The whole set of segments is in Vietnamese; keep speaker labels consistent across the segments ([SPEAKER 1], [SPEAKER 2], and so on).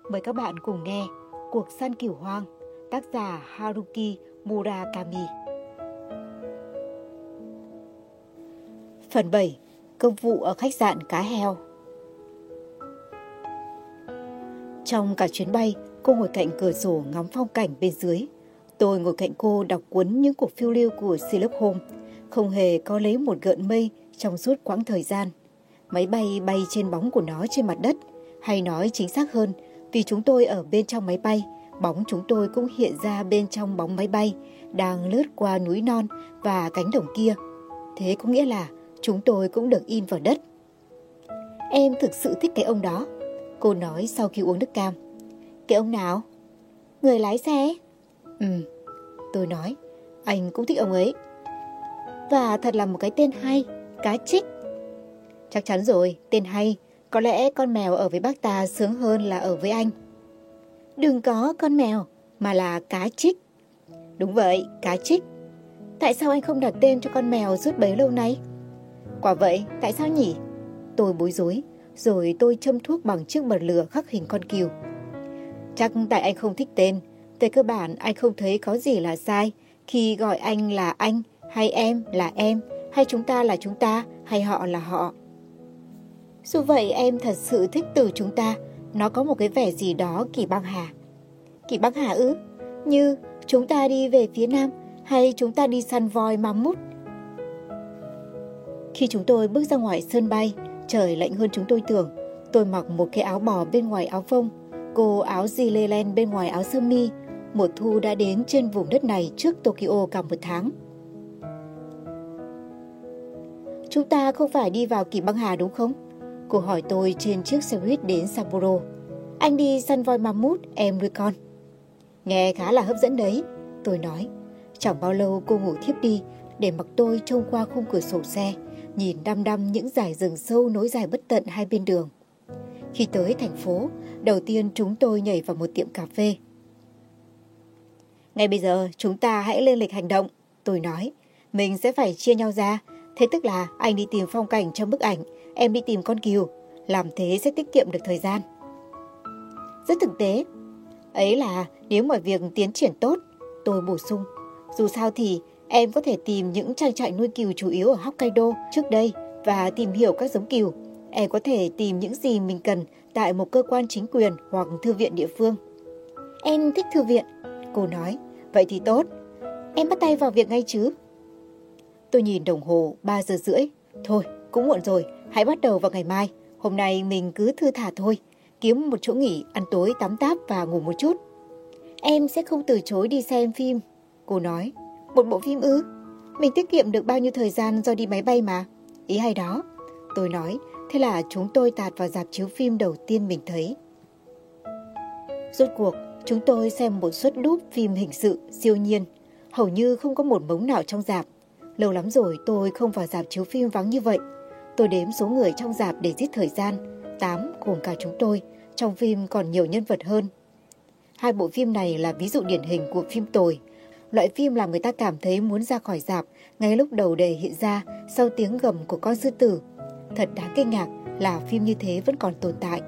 [SPEAKER 1] Mời các bạn cùng nghe Cuộc săn cừu hoang, tác giả Haruki Murakami. Phần 7. Công vụ ở khách sạn Cá Heo. Trong cả chuyến bay, cô ngồi cạnh cửa sổ ngắm phong cảnh bên dưới. Tôi ngồi cạnh cô đọc cuốn những cuộc phiêu lưu của Sherlock Holmes, không hề có lấy một gợn mây trong suốt quãng thời gian. Máy bay bay trên bóng của nó trên mặt đất, hay nói chính xác hơn, vì chúng tôi ở bên trong máy bay, bóng chúng tôi cũng hiện ra bên trong bóng máy bay, đang lướt qua núi non và cánh đồng kia. Thế có nghĩa là chúng tôi cũng được in vào đất. Em thực sự thích cái ông đó, cô nói sau khi uống nước cam. Cái ông nào? Người lái xe. Tôi nói, anh cũng thích ông ấy. Và thật là một cái tên hay, Cá Trích. Chắc chắn rồi, tên hay. Có lẽ con mèo ở với bác ta sướng hơn là ở với anh. Đừng có con mèo, mà là Cá Trích. Đúng vậy, Cá Trích. Tại sao anh không đặt tên cho con mèo suốt bấy lâu nay? Quả vậy, tại sao nhỉ? Tôi bối rối, rồi tôi châm thuốc bằng chiếc bật lửa khắc hình con cừu. Chắc tại anh không thích tên. Về cơ bản anh không thấy có gì là sai khi gọi anh là anh, hay em là em, hay chúng ta là chúng ta, hay họ là họ. Dù vậy em thật sự thích từ chúng ta. Nó có một cái vẻ gì đó kỳ băng hà. Kỳ băng hà ư? Như chúng ta đi về phía nam, hay chúng ta đi săn voi mắm mút? Khi chúng tôi bước ra ngoài sân bay, trời lạnh hơn chúng tôi tưởng. Tôi mặc một cái áo bò bên ngoài áo phông, cô áo gilet len bên ngoài áo sơ mi. Mùa thu đã đến trên vùng đất này trước Tokyo cả một tháng. Chúng ta không phải đi vào Kỳ Băng Hà đúng không? Cô hỏi tôi trên chiếc xe buýt đến Sapporo. Anh đi săn voi mammut, em nuôi con. Nghe khá là hấp dẫn đấy, tôi nói. Chẳng bao lâu cô ngủ thiếp đi, để mặc tôi trông qua khung cửa sổ xe, nhìn đăm đăm những dải rừng sâu nối dài bất tận hai bên đường. Khi tới thành phố, đầu tiên chúng tôi nhảy vào một tiệm cà phê. Ngay bây giờ chúng ta hãy lên lịch hành động, tôi nói. Mình sẽ phải chia nhau ra. Thế tức là anh đi tìm phong cảnh trong bức ảnh, em đi tìm con cừu. Làm thế sẽ tiết kiệm được thời gian. Rất thực tế. Ấy là nếu mọi việc tiến triển tốt, tôi bổ sung. Dù sao thì em có thể tìm những trang trại nuôi cừu chủ yếu ở Hokkaido trước đây và tìm hiểu các giống cừu. Em có thể tìm những gì mình cần tại một cơ quan chính quyền hoặc thư viện địa phương. Em thích thư viện, cô nói. Vậy thì tốt. Em bắt tay vào việc ngay chứ? Tôi nhìn đồng hồ 3 giờ rưỡi. Thôi, cũng muộn rồi, hãy bắt đầu vào ngày mai. Hôm nay mình cứ thư thả thôi. Kiếm một chỗ nghỉ, ăn tối, tắm táp và ngủ một chút. Em sẽ không từ chối đi xem phim, cô nói. Một bộ phim ư? Mình tiết kiệm được bao nhiêu thời gian do đi máy bay mà. Ý hay đó, tôi nói. Thế là chúng tôi tạt vào rạp chiếu phim đầu tiên mình thấy. Rốt cuộc, chúng tôi xem một suất đúp phim hình sự siêu nhiên. Hầu như không có một mống nào trong rạp. Lâu lắm rồi tôi không vào rạp chiếu phim vắng như vậy. Tôi đếm số người trong rạp để giết thời gian. 8 gồm cả chúng tôi. Trong phim còn nhiều nhân vật hơn. Hai bộ phim này là ví dụ điển hình của phim tồi. Loại phim làm người ta cảm thấy muốn ra khỏi rạp ngay lúc đầu đề hiện ra sau tiếng gầm của con sư tử. Thật đáng kinh ngạc là phim như thế vẫn còn tồn tại.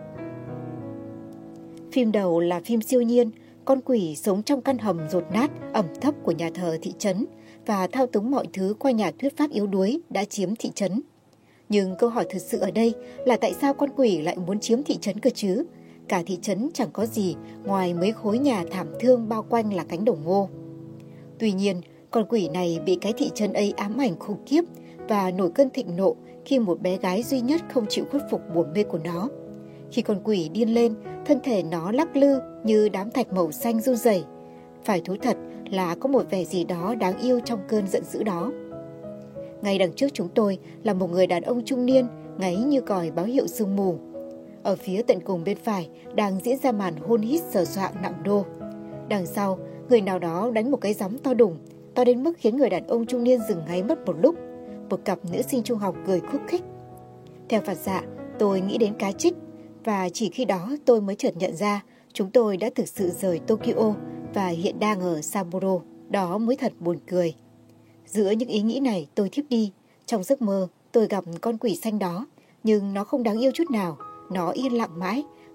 [SPEAKER 1] Phim đầu là phim siêu nhiên. Con quỷ sống trong căn hầm dột nát, ẩm thấp của nhà thờ thị trấn và thao túng mọi thứ qua nhà thuyết pháp yếu đuối đã chiếm thị trấn. Nhưng câu hỏi thực sự ở đây là tại sao con quỷ lại muốn chiếm thị trấn cơ chứ? Cả thị trấn chẳng có gì ngoài mấy khối nhà thảm thương bao quanh là cánh đồng ngô. Tuy nhiên, con quỷ này bị cái thị trấn ấy ám ảnh khủng khiếp và nổi cơn thịnh nộ khi một bé gái duy nhất không chịu khuất phục buồn mê của nó. Khi con quỷ điên lên, thân thể nó lắc lư như đám thạch màu xanh run rẩy. Phải thú thật là có một vẻ gì đó đáng yêu trong cơn giận dữ đó. Ngay đằng trước chúng tôi là một người đàn ông trung niên, ngáy như còi báo hiệu sương mù. Ở phía tận cùng bên phải đang diễn ra màn hôn hít sờ soạng nặng đô. Đằng sau, người nào đó đánh một cái gióng to đùng, to đến mức khiến người đàn ông trung niên dừng ngáy mất một lúc. Một cặp nữ sinh trung học cười khúc khích. Theo phản xạ, tôi nghĩ đến Cá Trích. Và chỉ khi đó tôi mới chợt nhận ra chúng tôi đã thực sự rời Tokyo và hiện đang ở Sapporo. Đó mới thật buồn cười. Giữa những ý nghĩ này tôi thiếp đi. Trong giấc mơ tôi gặp con quỷ xanh đó. Nhưng nó không đáng yêu chút nào. Nó yên lặng mãi.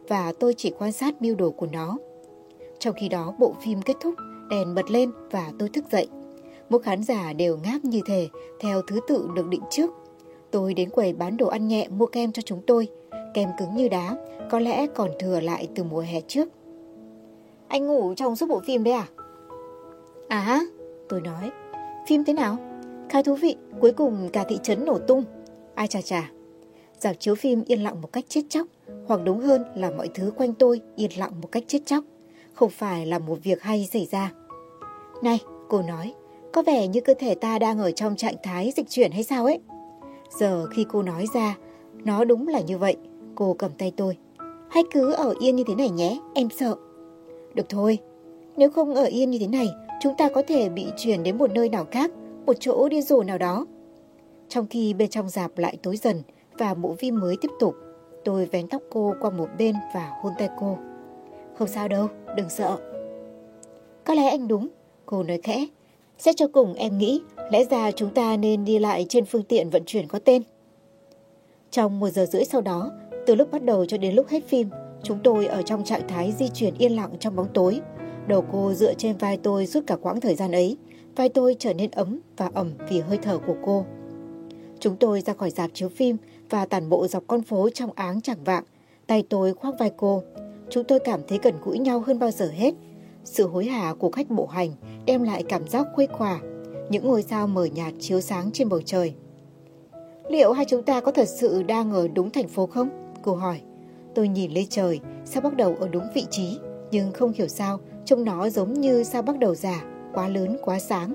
[SPEAKER 1] và tôi chỉ quan sát mưu đồ của nó. Trong khi đó bộ phim kết thúc, đèn bật lên và tôi thức dậy. Mỗi khán giả đều ngáp như thể theo thứ tự được định trước. Tôi đến quầy bán đồ ăn nhẹ mua kem cho chúng tôi. Kem cứng như đá, có lẽ còn thừa lại từ mùa hè trước. Anh ngủ trong suốt bộ phim đấy à? À, tôi nói. Phim thế nào? Khá thú vị, cuối cùng cả thị trấn nổ tung. Ai chà chà. Rạp chiếu phim yên lặng một cách chết chóc, hoặc đúng hơn là mọi thứ quanh tôi yên lặng một cách chết chóc. Không phải là một việc hay xảy ra. Này, cô nói, có vẻ như cơ thể ta đang ở trong trạng thái dịch chuyển hay sao ấy? Giờ khi cô nói ra, nó đúng là như vậy. Cô cầm tay tôi. Hãy cứ ở yên như thế này nhé, em sợ. Được thôi, nếu không ở yên như thế này, chúng ta có thể bị chuyển đến một nơi nào khác, một chỗ điên rồ nào đó. Trong khi bên trong rạp lại tối dần và bộ phim mới tiếp tục, tôi vén tóc cô qua một bên và hôn tay cô. Không sao đâu, đừng sợ. Có lẽ anh đúng, cô nói khẽ. Xét cho cùng em nghĩ, lẽ ra chúng ta nên đi lại trên phương tiện vận chuyển có tên. Trong 1 giờ rưỡi sau đó, từ lúc bắt đầu cho đến lúc hết phim, chúng tôi ở trong trạng thái di chuyển yên lặng trong bóng tối. Đầu cô dựa trên vai tôi suốt cả quãng thời gian ấy. Vai tôi trở nên ấm và ẩm vì hơi thở của cô. Chúng tôi ra khỏi rạp chiếu phim và tản bộ dọc con phố trong áng chảng vạng. Tay tôi khoác vai cô. Chúng tôi cảm thấy gần gũi nhau hơn bao giờ hết. Sự hối hả của khách bộ hành đem lại cảm giác khuây khỏa. Những ngôi sao mờ nhạt chiếu sáng trên bầu trời. Liệu hai chúng ta có thật sự đang ở đúng thành phố không? Cô hỏi. Tôi nhìn lên trời, sao bắt đầu ở đúng vị trí, nhưng không hiểu sao trông nó giống như sao bắt đầu già, quá lớn, quá sáng.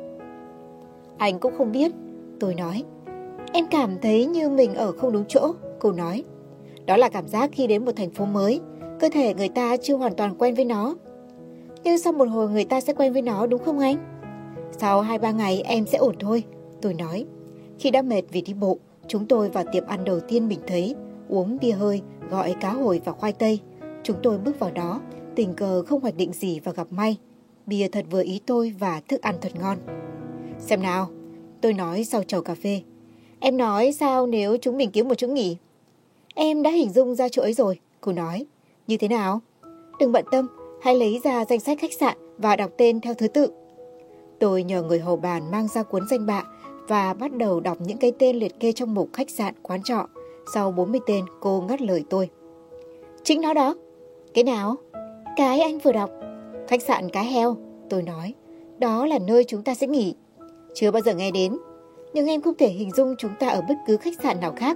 [SPEAKER 1] Anh cũng không biết, tôi nói. Em cảm thấy như mình ở không đúng chỗ, cô nói. Đó là cảm giác khi đến một thành phố mới, cơ thể người ta chưa hoàn toàn quen với nó. Nhưng sau một hồi người ta sẽ quen với nó đúng không anh? Sau 2-3 ngày em sẽ ổn thôi, tôi nói. Khi đã mệt vì đi bộ, chúng tôi vào tiệm ăn đầu tiên mình thấy, uống bia hơi, gọi cá hồi và khoai tây. Chúng tôi bước vào đó, tình cờ không hoạch định gì và gặp may. Bia thật vừa ý tôi và thức ăn thật ngon. Xem nào, tôi nói sau chầu cà phê. Em nói sao nếu chúng mình kiếm một chỗ nghỉ? Em đã hình dung ra chỗ ấy rồi, cô nói. Như thế nào? Đừng bận tâm, hãy lấy ra danh sách khách sạn và đọc tên theo thứ tự. Tôi nhờ người hầu bàn mang ra cuốn danh bạ và bắt đầu đọc những cái tên liệt kê trong mục khách sạn, quán trọ. Sau 40 tên, cô ngắt lời tôi. Chính nó đó. Cái nào? Cái anh vừa đọc. Khách sạn Cá Heo, tôi nói. Đó là nơi chúng ta sẽ nghỉ. Chưa bao giờ nghe đến. Nhưng em không thể hình dung chúng ta ở bất cứ khách sạn nào khác.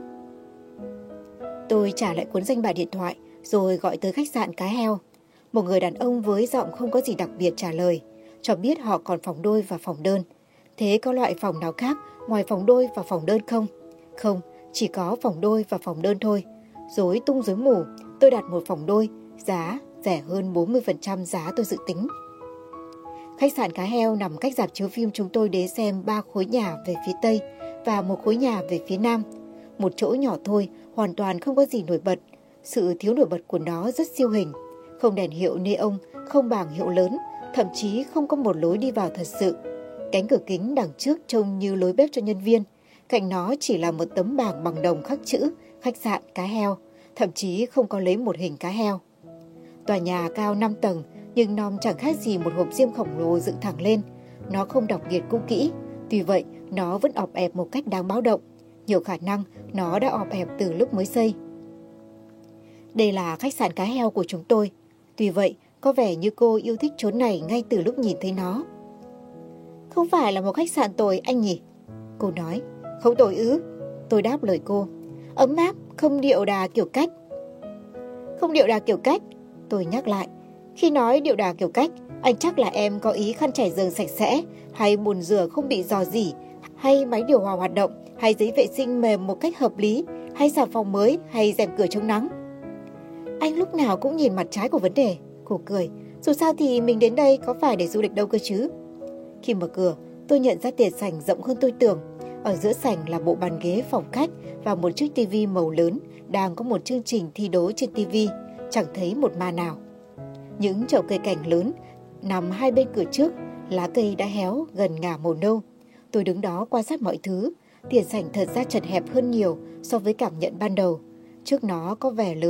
[SPEAKER 1] Tôi trả lại cuốn danh bạ điện thoại rồi gọi tới khách sạn Cá Heo. Một người đàn ông với giọng không có gì đặc biệt trả lời, cho biết họ còn phòng đôi và phòng đơn. Thế có loại phòng nào khác ngoài phòng đôi và phòng đơn không? Không, chỉ có phòng đôi và phòng đơn thôi. Rối tung rối mù, tôi đặt một phòng đôi, giá rẻ hơn 40% giá tôi dự tính. Khách sạn Cá Heo nằm cách rạp chiếu phim chúng tôi đến xem 3 khối nhà về phía Tây và một khối nhà về phía Nam. Một chỗ nhỏ thôi, hoàn toàn không có gì nổi bật. Sự thiếu nổi bật của nó rất siêu hình. Không đèn hiệu neon, không bảng hiệu lớn, thậm chí không có một lối đi vào thật sự. Cánh cửa kính đằng trước trông như lối bếp cho nhân viên. Cạnh nó chỉ là một tấm bảng bằng đồng khắc chữ khách sạn Cá Heo, thậm chí không có lấy một hình cá heo. Tòa nhà cao 5 tầng, nhưng nó chẳng khác gì một hộp diêm khổng lồ dựng thẳng lên. Nó không đặc biệt cũ kỹ, tuy vậy nó vẫn ọp ẹp một cách đáng báo động. Nhiều khả năng nó đã ọp ẹp từ lúc mới xây. Đây là khách sạn Cá Heo của chúng tôi. Tuy vậy, có vẻ như cô yêu thích chốn này ngay từ lúc nhìn thấy nó. Không phải là một khách sạn tồi anh nhỉ? Cô nói. Không tồi ư? Tôi đáp lời cô. Ấm áp, không điệu đà kiểu cách. Không điệu đà kiểu cách? Tôi nhắc lại. Khi nói điệu đà kiểu cách, anh chắc là em có ý khăn trải giường sạch sẽ, hay bồn rửa không bị rò rỉ, hay máy điều hòa hoạt động, hay giấy vệ sinh mềm một cách hợp lý, hay xà phòng mới, hay rèm cửa chống nắng. Anh lúc nào cũng nhìn mặt trái của vấn đề. Cô cười. Dù sao thì mình đến đây có phải để du lịch đâu cơ chứ. Khi mở cửa, tôi nhận ra tiền sảnh rộng hơn tôi tưởng. Ở giữa sảnh là bộ bàn ghế phòng khách và một chiếc tivi màu lớn đang có một chương trình thi đố trên tivi. Chẳng thấy một ma nào. Những chậu cây cảnh lớn nằm hai bên cửa trước, lá cây đã héo gần ngả màu nâu. Tôi đứng đó quan sát mọi thứ. Tiền sảnh thật ra chật hẹp hơn nhiều so với cảm nhận ban đầu. Trước nó có vẻ lớn,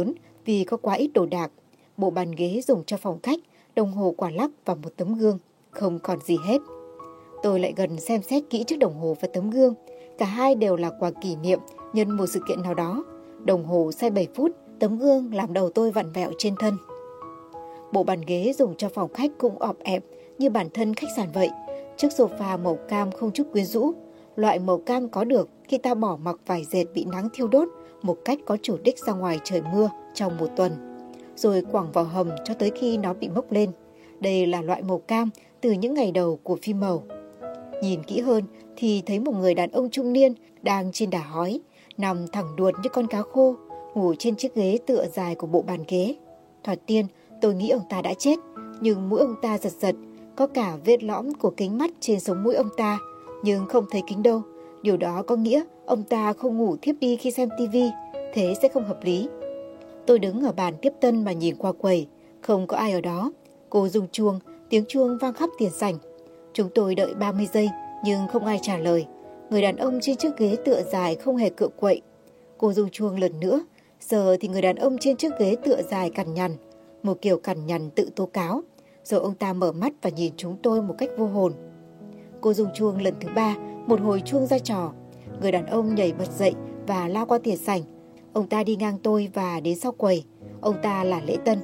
[SPEAKER 1] Vì có quá ít đồ đạc, bộ bàn ghế dùng cho phòng khách, đồng hồ quả lắc và một tấm gương, không còn gì hết. Tôi lại gần xem xét kỹ chiếc đồng hồ và tấm gương. Cả hai đều là quà kỷ niệm nhân một sự kiện nào đó. Đồng hồ sai 7 phút, tấm gương làm đầu tôi vặn vẹo trên thân. Bộ bàn ghế dùng cho phòng khách cũng ọp ẹp như bản thân khách sạn vậy. Chiếc sofa màu cam không chút quyến rũ, loại màu cam có được khi ta bỏ mặc vải dệt bị nắng thiêu đốt một cách có chủ đích ra ngoài trời mưa trong một tuần, rồi quẳng vào hầm cho tới khi nó bị mốc lên. Đây là loại màu cam từ những ngày đầu của phim màu. Nhìn kỹ hơn thì thấy một người đàn ông trung niên đang trên đà hói, nằm thẳng đuột như con cá khô, ngủ trên chiếc ghế tựa dài của bộ bàn ghế. Thoạt tiên tôi nghĩ ông ta đã chết, nhưng mũi ông ta giật giật, có cả vết lõm của kính mắt trên sống mũi ông ta, nhưng không thấy kính đâu. Điều đó có nghĩa ông ta không ngủ thiếp đi khi xem tivi, thế sẽ không hợp lý. Tôi đứng ở bàn tiếp tân mà nhìn qua quầy, không có ai ở đó. Cô rung chuông, tiếng chuông vang khắp tiền sảnh. Chúng tôi đợi 30 giây nhưng không ai trả lời. Người đàn ông trên chiếc ghế tựa dài không hề cựa quậy. Cô rung chuông lần nữa, giờ thì người đàn ông trên chiếc ghế tựa dài cằn nhằn, một kiểu cằn nhằn tự tố cáo. Rồi ông ta mở mắt và nhìn chúng tôi một cách vô hồn. Cô rung chuông lần thứ 3, một hồi chuông ra trò. Người đàn ông nhảy bật dậy và lao qua tiền sảnh. Ông ta đi ngang tôi và đến sau quầy. Ông ta là Lễ Tân.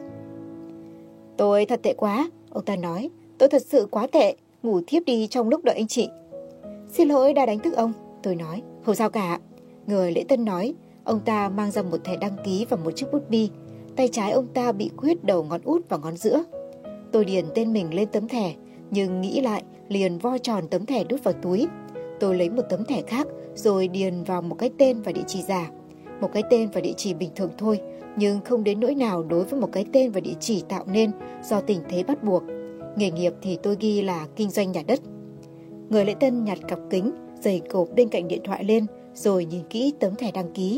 [SPEAKER 1] Tôi thật tệ quá, ông ta nói. Tôi thật sự quá tệ, ngủ thiếp đi trong lúc đợi anh chị. Xin lỗi đã đánh thức ông, tôi nói. Không sao cả, người Lễ Tân nói. Ông ta mang ra một thẻ đăng ký và một chiếc bút bi. Tay trái ông ta bị khuyết đầu ngón út và ngón giữa. Tôi điền tên mình lên tấm thẻ, nhưng nghĩ lại liền vo tròn tấm thẻ đút vào túi. Tôi lấy một tấm thẻ khác rồi điền vào một cái tên và địa chỉ giả. Một cái tên và địa chỉ bình thường thôi, nhưng không đến nỗi nào đối với một cái tên và địa chỉ tạo nên do tình thế bắt buộc. Nghề nghiệp thì tôi ghi là kinh doanh nhà đất. Người Lễ Tân nhặt cặp kính, giày cộp bên cạnh điện thoại lên rồi nhìn kỹ tấm thẻ đăng ký.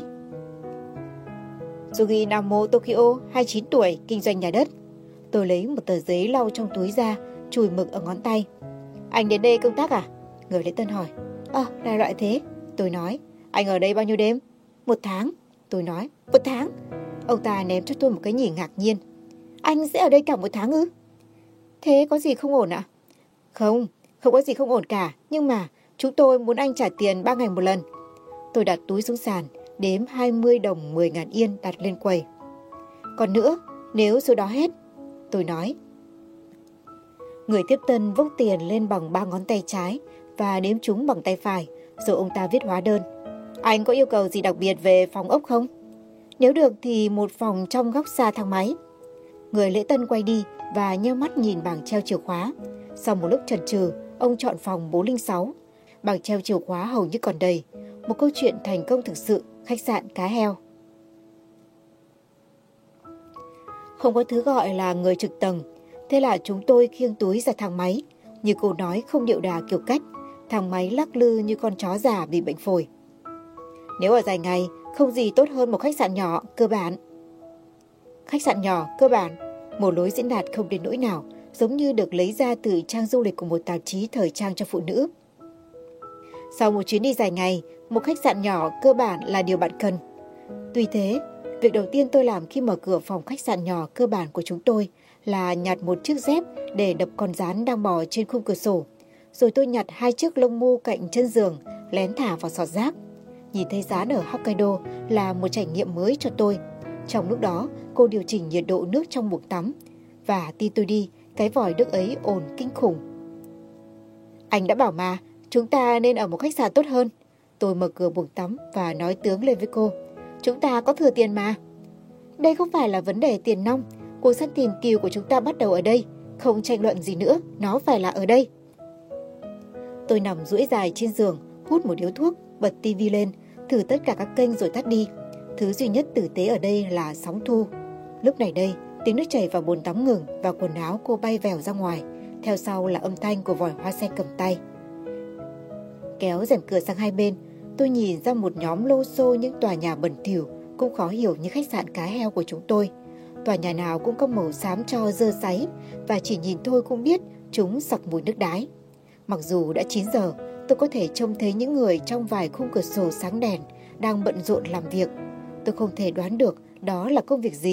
[SPEAKER 1] Sugi Namo Tokyo, 29 tuổi, kinh doanh nhà đất. Tôi lấy một tờ giấy lau trong túi ra, chùi mực ở ngón tay. Anh đến đây công tác à? Người Lễ Tân hỏi. Đại loại thế. Tôi nói. Anh ở đây bao nhiêu đêm? 1 tháng. Tôi nói. 1 tháng? Ông ta ném cho tôi một cái nhìn ngạc nhiên. Anh sẽ ở đây cả 1 tháng ư? Thế có gì không ổn ạ? Không có gì không ổn cả. Nhưng mà chúng tôi muốn anh trả tiền 3 ngày một lần. Tôi đặt túi xuống sàn, đếm 20 đồng 10.000 yên đặt lên quầy. Còn nữa, nếu số đó hết, tôi nói. Người tiếp tân vốc tiền lên bằng 3 ngón tay trái và đếm chúng bằng tay phải, rồi ông ta viết hóa đơn. Anh có yêu cầu gì đặc biệt về phòng ốc không? Nếu được thì một phòng trong góc xa thang máy. Người Lễ Tân quay đi và nheo mắt nhìn bảng treo chìa khóa. Sau một lúc chần chừ, ông chọn phòng 406. Bảng treo chìa khóa hầu như còn đầy. Một câu chuyện thành công thực sự, khách sạn Cá Heo. Không có thứ gọi là người trực tầng. Thế là chúng tôi khiêng túi ra thang máy. Như cô nói không điệu đà kiểu cách, thang máy lắc lư như con chó già bị bệnh phổi. Nếu ở dài ngày, không gì tốt hơn một khách sạn nhỏ, cơ bản. Khách sạn nhỏ, cơ bản. Một lối diễn đạt không đến nỗi nào, giống như được lấy ra từ trang du lịch của một tạp chí thời trang cho phụ nữ. Sau một chuyến đi dài ngày, một khách sạn nhỏ cơ bản là điều bạn cần. Tuy thế, việc đầu tiên tôi làm khi mở cửa phòng khách sạn nhỏ cơ bản của chúng tôi là nhặt một chiếc dép để đập con gián đang bò trên khung cửa sổ. Rồi tôi nhặt 2 chiếc lông mu cạnh chân giường, lén thả vào sọt rác. Nhìn thấy gián ở Hokkaido là một trải nghiệm mới cho tôi. Trong lúc đó, cô điều chỉnh nhiệt độ nước trong buồng tắm. Và tin tôi đi, cái vòi nước ấy ồn kinh khủng. Anh đã bảo mà, chúng ta nên ở một khách sạn tốt hơn. Tôi mở cửa buồng tắm và nói tướng lên với cô. Chúng ta có thừa tiền mà. Đây không phải là vấn đề tiền nong. Cuộc săn tìm kiều của chúng ta bắt đầu ở đây. Không tranh luận gì nữa, nó phải là ở đây. Tôi nằm duỗi dài trên giường, hút một điếu thuốc, bật tivi lên, thử tất cả các kênh rồi tắt đi. Thứ duy nhất tử tế ở đây là sóng thu. Lúc này đây, tiếng nước chảy vào bồn tắm ngừng và quần áo cô bay vèo ra ngoài. Theo sau là âm thanh của vòi hoa sen cầm tay. Kéo rèm cửa sang hai bên, tôi nhìn ra một nhóm lô xô những tòa nhà bẩn thỉu, cũng khó hiểu như khách sạn Cá Heo của chúng tôi. Tòa nhà nào cũng có màu xám tro dơ sáy, và chỉ nhìn thôi cũng biết chúng sặc mùi nước đái. Mặc dù đã 9 giờ, tôi có thể trông thấy những người trong vài khung cửa sổ sáng đèn đang bận rộn làm việc. Tôi không thể đoán được đó là công việc gì,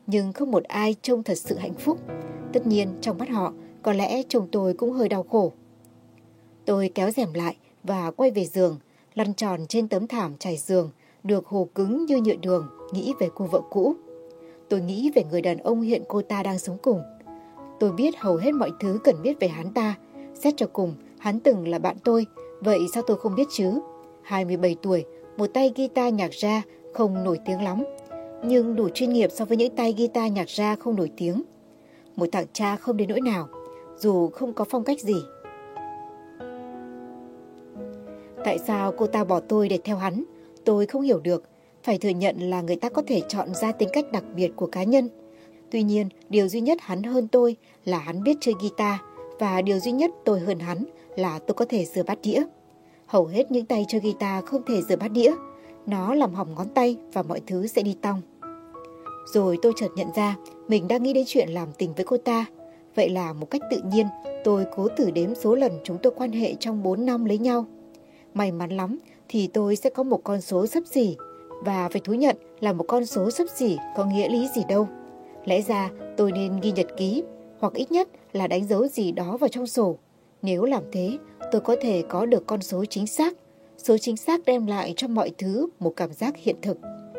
[SPEAKER 1] nhưng không một ai trông thật sự hạnh phúc. Tất nhiên trong mắt họ, có lẽ chồng tôi cũng hơi đau khổ. Tôi kéo rèm lại và quay về giường, lăn tròn trên tấm thảm trải giường, được hồ cứng như nhựa đường, nghĩ về cô vợ cũ. Tôi nghĩ về người đàn ông hiện cô ta đang sống cùng. Tôi biết hầu hết mọi thứ cần biết về hắn ta. Xét cho cùng, hắn từng là bạn tôi, vậy sao tôi không biết chứ? 27 tuổi, một tay guitar nhạc ra không nổi tiếng lắm, nhưng đủ chuyên nghiệp so với những tay guitar nhạc ra không nổi tiếng. Một thằng cha không đến nỗi nào, dù không có phong cách gì. Tại sao cô ta bỏ tôi để theo hắn? Tôi không hiểu được. Phải thừa nhận là người ta có thể chọn ra tính cách đặc biệt của cá nhân. Tuy nhiên, điều duy nhất hắn hơn tôi là hắn biết chơi guitar, và điều duy nhất tôi hơn hắn là tôi có thể rửa bát đĩa. Hầu hết những tay chơi guitar không thể rửa bát đĩa. Nó làm hỏng ngón tay và mọi thứ sẽ đi tong. Rồi tôi chợt nhận ra mình đang nghĩ đến chuyện làm tình với cô ta. Vậy là một cách tự nhiên, tôi cố thử đếm số lần chúng tôi quan hệ trong 4 năm lấy nhau. May mắn lắm thì tôi sẽ có một con số xấp xỉ, và phải thú nhận là một con số xấp xỉ có nghĩa lý gì đâu. Lẽ ra tôi nên ghi nhật ký, hoặc ít nhất là đánh dấu gì đó vào trong sổ. Nếu làm thế, tôi có thể có được con số chính xác. Số chính xác đem lại cho mọi thứ một cảm giác hiện thực.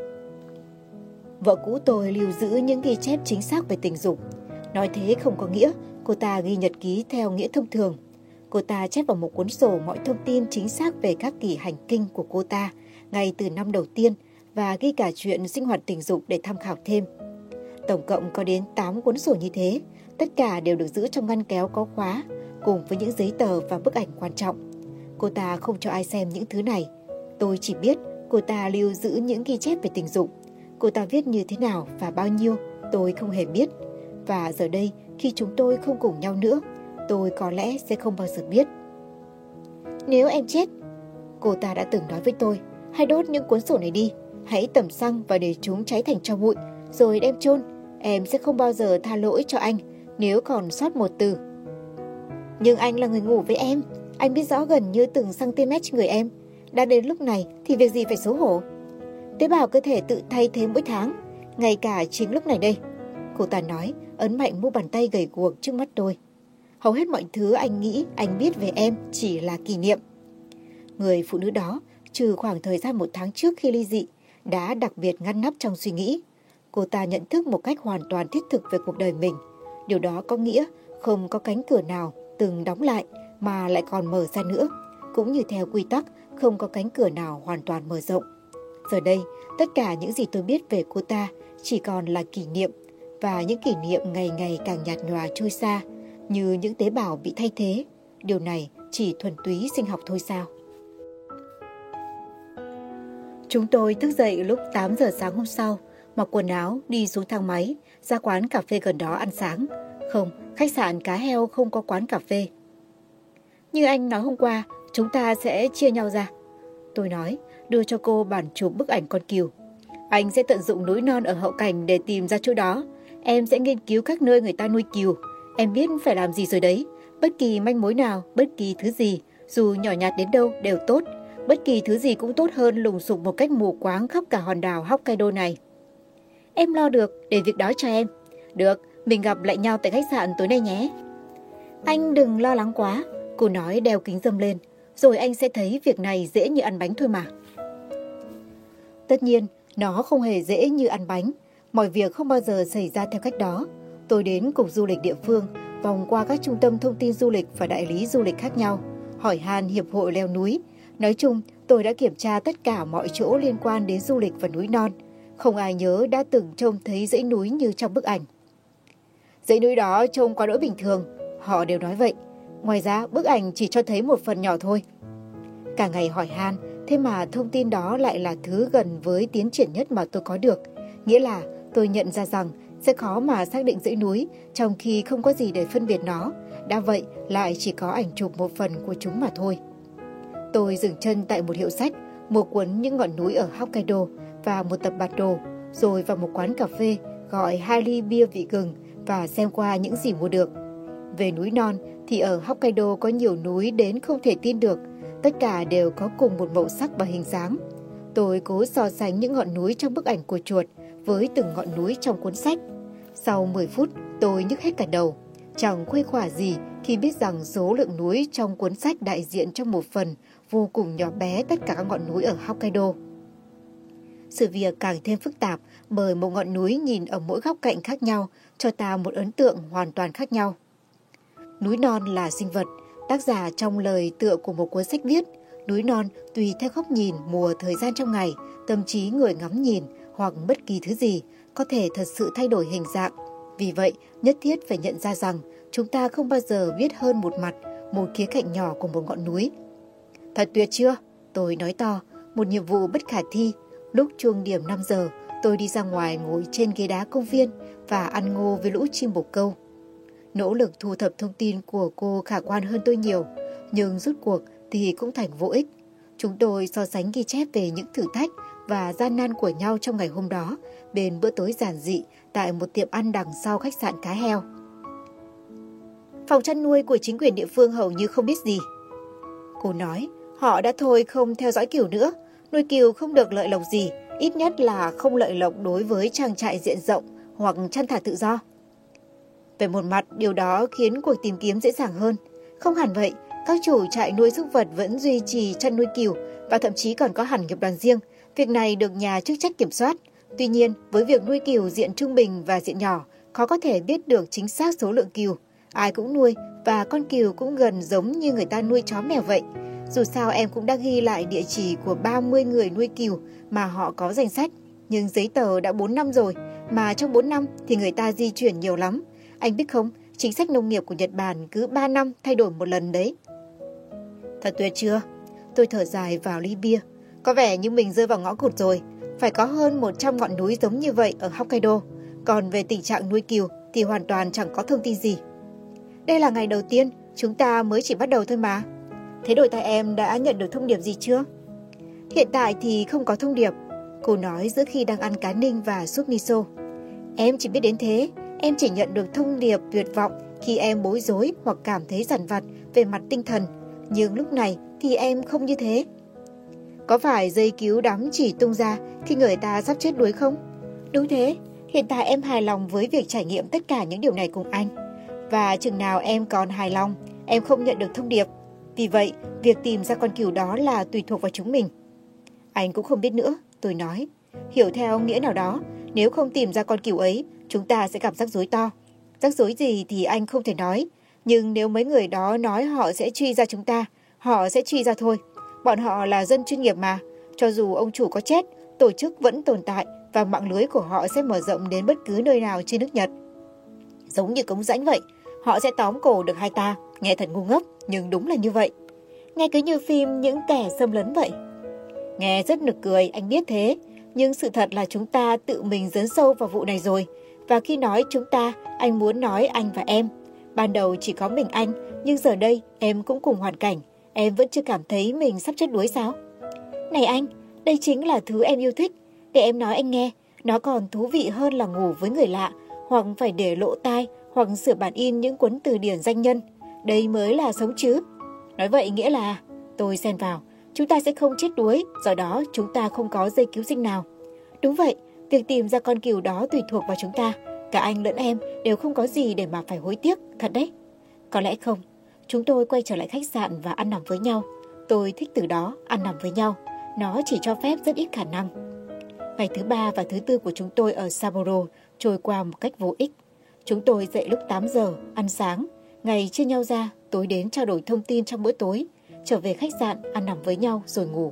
[SPEAKER 1] Vợ cũ tôi lưu giữ những ghi chép chính xác về tình dục. Nói thế không có nghĩa cô ta ghi nhật ký theo nghĩa thông thường. Cô ta chép vào một cuốn sổ mọi thông tin chính xác về các kỳ hành kinh của cô ta ngay từ năm đầu tiên, và ghi cả chuyện sinh hoạt tình dục để tham khảo thêm. Tổng cộng có đến 8 cuốn sổ như thế, tất cả đều được giữ trong ngăn kéo có khóa, cùng với những giấy tờ và bức ảnh quan trọng. Cô ta không cho ai xem những thứ này. Tôi chỉ biết cô ta lưu giữ những ghi chép về tình dục. Cô ta viết như thế nào và bao nhiêu, tôi không hề biết. Và giờ đây, khi chúng tôi không cùng nhau nữa, tôi có lẽ sẽ không bao giờ biết. Nếu em chết, cô ta đã từng nói với tôi, hãy đốt những cuốn sổ này đi, hãy tẩm xăng và để chúng cháy thành tro bụi, rồi đem chôn. Em sẽ không bao giờ tha lỗi cho anh nếu còn sót một từ. Nhưng anh là người ngủ với em, anh biết rõ gần như từng cm người em. Đã đến lúc này thì việc gì phải xấu hổ? Tế bào cơ thể tự thay thế mỗi tháng, ngay cả chính lúc này đây. Cô ta nói, ấn mạnh mu bàn tay gầy guộc trước mắt tôi. Hầu hết mọi thứ anh nghĩ, anh biết về em chỉ là kỷ niệm. Người phụ nữ đó, trừ khoảng thời gian 1 tháng trước khi ly dị, đã đặc biệt ngăn nắp trong suy nghĩ. Cô ta nhận thức một cách hoàn toàn thiết thực về cuộc đời mình. Điều đó có nghĩa không có cánh cửa nào từng đóng lại mà lại còn mở ra nữa. Cũng như theo quy tắc, không có cánh cửa nào hoàn toàn mở rộng. Giờ đây, tất cả những gì tôi biết về cô ta chỉ còn là kỷ niệm, và những kỷ niệm ngày ngày càng nhạt nhòa trôi xa, như những tế bào bị thay thế. Điều này chỉ thuần túy sinh học thôi sao? Chúng tôi thức dậy lúc 8 giờ sáng hôm sau, mặc quần áo, đi xuống thang máy, ra quán cà phê gần đó ăn sáng. Không, khách sạn Cá Heo không có quán cà phê. Như anh nói hôm qua, chúng ta sẽ chia nhau ra. Tôi nói, đưa cho cô bản chụp bức ảnh con cừu. Anh sẽ tận dụng núi non ở hậu cảnh để tìm ra chỗ đó. Em sẽ nghiên cứu các nơi người ta nuôi cừu. Em biết phải làm gì rồi đấy. Bất kỳ manh mối nào, bất kỳ thứ gì, dù nhỏ nhặt đến đâu đều tốt. Bất kỳ thứ gì cũng tốt hơn lùng sục một cách mù quáng khắp cả hòn đảo Hokkaido này. Em lo được, để việc đó cho em. Được, mình gặp lại nhau tại khách sạn tối nay nhé. Anh đừng lo lắng quá, cô nói đeo kính râm lên. Rồi anh sẽ thấy việc này dễ như ăn bánh thôi mà. Tất nhiên, nó không hề dễ như ăn bánh. Mọi việc không bao giờ xảy ra theo cách đó. Tôi đến cục du lịch địa phương, vòng qua các trung tâm thông tin du lịch và đại lý du lịch khác nhau, hỏi han hiệp hội leo núi. Nói chung, tôi đã kiểm tra tất cả mọi chỗ liên quan đến du lịch và núi non. Không ai nhớ đã từng trông thấy dãy núi như trong bức ảnh. Dãy núi đó trông quá đỗi bình thường, họ đều nói vậy. Ngoài ra, bức ảnh chỉ cho thấy một phần nhỏ thôi. Cả ngày hỏi han, thế mà thông tin đó lại là thứ gần với tiến triển nhất mà tôi có được. Nghĩa là tôi nhận ra rằng sẽ khó mà xác định dãy núi, trong khi không có gì để phân biệt nó. Đã vậy, lại chỉ có ảnh chụp một phần của chúng mà thôi. Tôi dừng chân tại một hiệu sách, mua cuốn những ngọn núi ở Hokkaido và một tập bản đồ, rồi vào một quán cà phê, gọi 2 ly bia vị gừng và xem qua những gì mua được. Về núi non thì ở Hokkaido có nhiều núi đến không thể tin được. Tất cả đều có cùng một màu sắc và hình dáng. Tôi cố so sánh những ngọn núi trong bức ảnh của chuột với từng ngọn núi trong cuốn sách. Sau 10 phút, tôi nhức hết cả đầu. Chẳng khuây khỏa gì khi biết rằng số lượng núi trong cuốn sách đại diện cho một phần vô cùng nhỏ bé tất cả các ngọn núi ở Hokkaido. Sự việc càng thêm phức tạp bởi một ngọn núi nhìn ở mỗi góc cạnh khác nhau cho ta một ấn tượng hoàn toàn khác nhau. Núi non là sinh vật, tác giả trong lời tựa của một cuốn sách viết, núi non tùy theo góc nhìn, mùa, thời gian trong ngày, tâm trí người ngắm nhìn hoặc bất kỳ thứ gì có thể thật sự thay đổi hình dạng. Vì vậy, nhất thiết phải nhận ra rằng chúng ta không bao giờ biết hơn một mặt, một khía cạnh nhỏ của một ngọn núi. Thật tuyệt chưa? Tôi nói to, một nhiệm vụ bất khả thi. Lúc chuông điểm 5 giờ, tôi đi ra ngoài ngồi trên ghế đá công viên và ăn ngô với lũ chim bồ câu. Nỗ lực thu thập thông tin của cô khả quan hơn tôi nhiều, nhưng rút cuộc thì cũng thành vô ích. Chúng tôi so sánh ghi chép về những thử thách và gian nan của nhau trong ngày hôm đó bên bữa tối giản dị tại một tiệm ăn đằng sau khách sạn cá heo. Phòng chăn nuôi của chính quyền địa phương hầu như không biết gì. Cô nói, họ đã thôi không theo dõi cừu nữa. Nuôi cừu không được lợi lộc gì, ít nhất là không lợi lộc đối với trang trại diện rộng hoặc chăn thả tự do. Về một mặt, điều đó khiến cuộc tìm kiếm dễ dàng hơn. Không hẳn vậy, các chủ trại nuôi súc vật vẫn duy trì chăn nuôi cừu và thậm chí còn có hẳn nghiệp đoàn riêng. Việc này được nhà chức trách kiểm soát. Tuy nhiên, với việc nuôi cừu diện trung bình và diện nhỏ, khó có thể biết được chính xác số lượng cừu. Ai cũng nuôi và con cừu cũng gần giống như người ta nuôi chó mèo vậy. Dù sao em cũng đã ghi lại địa chỉ của 30 người nuôi cừu mà họ có danh sách. Nhưng giấy tờ đã 4 năm rồi, mà trong 4 năm thì người ta di chuyển nhiều lắm. Anh biết không, chính sách nông nghiệp của Nhật Bản cứ 3 năm thay đổi một lần đấy. Thật tuyệt chưa? Tôi thở dài vào ly bia. Có vẻ như mình rơi vào ngõ cụt rồi. Phải có hơn 100 ngọn núi giống như vậy ở Hokkaido. Còn về tình trạng nuôi cừu thì hoàn toàn chẳng có thông tin gì. Đây là ngày đầu tiên, chúng ta mới chỉ bắt đầu thôi mà. Thế đôi tai em đã nhận được thông điệp gì chưa? Hiện tại thì không có thông điệp. Cô nói giữa khi đang ăn cá ninh và súp miso. Em chỉ biết đến thế. Em chỉ nhận được thông điệp tuyệt vọng khi em bối rối hoặc cảm thấy dằn vặt về mặt tinh thần. Nhưng lúc này thì em không như thế. Có phải dây cứu đắm chỉ tung ra khi người ta sắp chết đuối không? Đúng thế. Hiện tại em hài lòng với việc trải nghiệm tất cả những điều này cùng anh. Và chừng nào em còn hài lòng, em không nhận được thông điệp. Vì vậy, việc tìm ra con cừu đó là tùy thuộc vào chúng mình. Anh cũng không biết nữa, tôi nói. Hiểu theo nghĩa nào đó, nếu không tìm ra con cừu ấy, chúng ta sẽ gặp rắc rối to. Rắc rối gì thì anh không thể nói. Nhưng nếu mấy người đó nói họ sẽ truy ra chúng ta, họ sẽ truy ra thôi. Bọn họ là dân chuyên nghiệp mà. Cho dù ông chủ có chết, tổ chức vẫn tồn tại và mạng lưới của họ sẽ mở rộng đến bất cứ nơi nào trên nước Nhật. Giống như cống rãnh vậy, họ sẽ tóm cổ được hai ta. Nghe thật ngu ngốc, nhưng đúng là như vậy. Nghe cứ như phim những kẻ xâm lấn vậy. Nghe rất nực cười, anh biết thế. Nhưng sự thật là chúng ta tự mình dấn sâu vào vụ này rồi. Và khi nói chúng ta, anh muốn nói anh và em. Ban đầu chỉ có mình anh, nhưng giờ đây em cũng cùng hoàn cảnh. Em vẫn chưa cảm thấy mình sắp chết đuối sao? Này anh, đây chính là thứ em yêu thích. Để em nói anh nghe, nó còn thú vị hơn là ngủ với người lạ, hoặc phải để lộ tai, hoặc sửa bản in những cuốn từ điển danh nhân. Đây mới là sống chứ. Nói vậy nghĩa là, tôi xen vào, chúng ta sẽ không chết đuối, do đó chúng ta không có dây cứu sinh nào. Đúng vậy, việc tìm ra con cừu đó tùy thuộc vào chúng ta. Cả anh lẫn em đều không có gì để mà phải hối tiếc, thật đấy. Có lẽ không. Chúng tôi quay trở lại khách sạn và ăn nằm với nhau. Tôi thích từ đó, ăn nằm với nhau. Nó chỉ cho phép rất ít khả năng. Ngày thứ 3 và thứ 4 của chúng tôi ở Sapporo trôi qua một cách vô ích. Chúng tôi dậy lúc 8 giờ, ăn sáng. Ngày chia nhau ra, tối đến trao đổi thông tin trong bữa tối. Trở về khách sạn, ăn nằm với nhau rồi ngủ.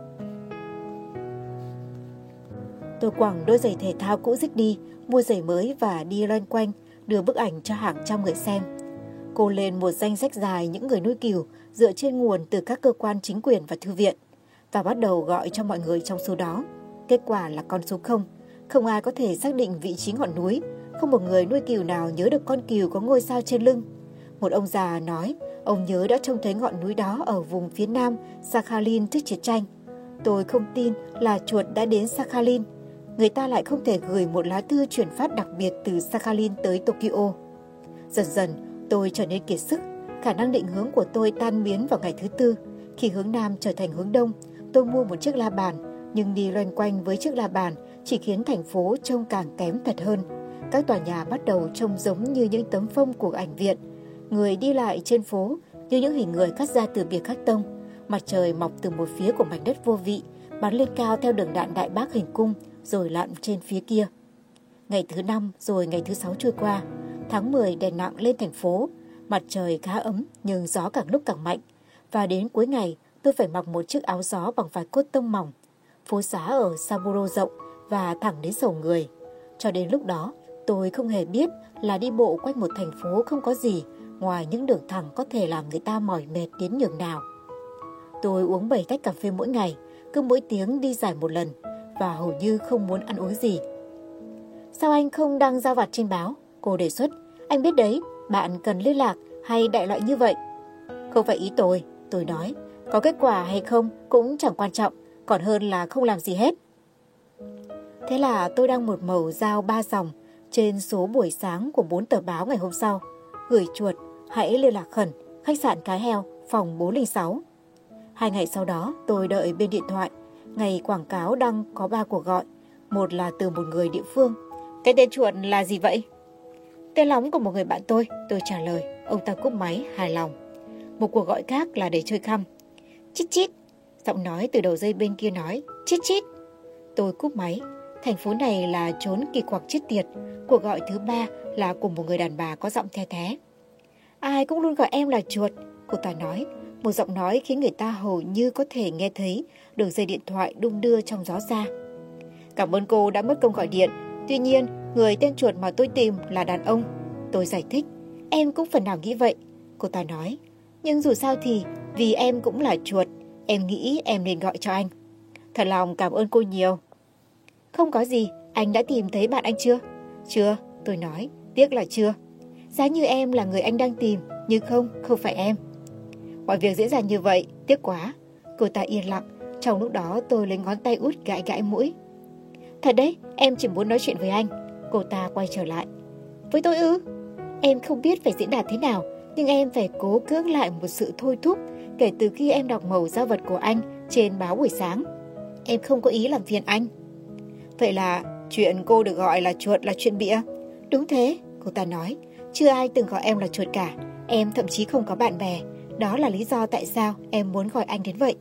[SPEAKER 1] Tôi quẳng đôi giày thể thao cũ rích đi, mua giày mới và đi loanh quanh, đưa bức ảnh cho hàng trăm người xem. Cô lên một danh sách dài những người nuôi cừu dựa trên nguồn từ các cơ quan chính quyền và thư viện và bắt đầu gọi cho mọi người trong số đó. Kết quả là con số 0. Không ai có thể xác định vị trí ngọn núi. Không một người nuôi cừu nào nhớ được con cừu có ngôi sao trên lưng. Một ông già nói ông nhớ đã trông thấy ngọn núi đó ở vùng phía nam Sakhalin trước chiến tranh. Tôi không tin là chuột đã đến Sakhalin. Người ta lại không thể gửi một lá thư chuyển phát đặc biệt từ Sakhalin tới Tokyo. Dần dần, tôi trở nên kiệt sức. Khả năng định hướng của tôi tan biến vào ngày thứ 4. Khi hướng nam trở thành hướng đông, tôi mua một chiếc la bàn. Nhưng đi loanh quanh với chiếc la bàn chỉ khiến thành phố trông càng kém thật hơn. Các tòa nhà bắt đầu trông giống như những tấm phông của ảnh viện. Người đi lại trên phố như những hình người cắt ra từ bìa cát tông. Mặt trời mọc từ một phía của mảnh đất vô vị, bắn lên cao theo đường đạn đại bác hình cung, rồi lặn trên phía kia. Ngày thứ 5 rồi ngày thứ 6 trôi qua. Tháng 10 đè nặng lên thành phố. Mặt trời khá ấm nhưng gió càng lúc càng mạnh. Và đến cuối ngày tôi phải mặc một chiếc áo gió bằng vải cốt tông mỏng. Phố xá ở Sapporo rộng và thẳng đến sầu người. Cho đến lúc đó tôi không hề biết là đi bộ quanh một thành phố không có gì ngoài những đường thẳng có thể làm người ta mỏi mệt đến nhường nào. Tôi uống 7 tách cà phê mỗi ngày, cứ mỗi tiếng đi giải một lần và hầu như không muốn ăn uống gì. Sao anh không đăng giao vặt trên báo? Cô đề xuất. Anh biết đấy, bạn cần liên lạc hay đại loại như vậy. Không phải ý tôi nói. Có kết quả hay không cũng chẳng quan trọng, còn hơn là không làm gì hết. Thế là tôi đăng một mẩu giao 3 dòng trên số buổi sáng của 4 tờ báo ngày hôm sau. Gửi chuột, hãy liên lạc khẩn, khách sạn Cái Heo, phòng 406. 2 ngày sau đó tôi đợi bên điện thoại. Ngày quảng cáo đăng có 3 cuộc gọi. Một là từ một người địa phương. Cái tên chuột là gì vậy? Tên lóng của một người bạn tôi trả lời. Ông ta cúp máy hài lòng. Một cuộc gọi khác là để chơi khăm. Chít chít. Giọng nói từ đầu dây bên kia nói. Chít chít. Tôi cúp máy. Thành phố này là chốn kỳ quặc chết tiệt. Cuộc gọi thứ 3 là của một người đàn bà có giọng the thé. Ai cũng luôn gọi em là chuột, cô ta nói. Một giọng nói khiến người ta hầu như có thể nghe thấy đường dây điện thoại đung đưa trong gió xa. Cảm ơn cô đã mất công gọi điện. Tuy nhiên, người tên chuột mà tôi tìm là đàn ông. Tôi giải thích. Em cũng phần nào nghĩ vậy, cô ta nói. Nhưng dù sao thì, vì em cũng là chuột, em nghĩ em nên gọi cho anh. Thật lòng cảm ơn cô nhiều. Không có gì, anh đã tìm thấy bạn anh chưa? Chưa, tôi nói, tiếc là chưa. Giá như em là người anh đang tìm, nhưng không phải em. Mọi việc diễn ra như vậy, tiếc quá. Cô ta yên lặng, trong lúc đó tôi lấy ngón tay út gãi mũi. Thật đấy, em chỉ muốn nói chuyện với anh. Cô ta quay trở lại. Với tôi ư? Em không biết phải diễn đạt thế nào, nhưng em phải cố cưỡng lại một sự thôi thúc kể từ khi em đọc mẩu giao vật của anh trên báo buổi sáng. Em không có ý làm phiền anh. Vậy là chuyện cô được gọi là chuột là chuyện bịa? Đúng thế, cô ta nói. Chưa ai từng gọi em là chuột cả. Em thậm chí không có bạn bè. Đó là lý do tại sao em muốn gọi anh đến vậy.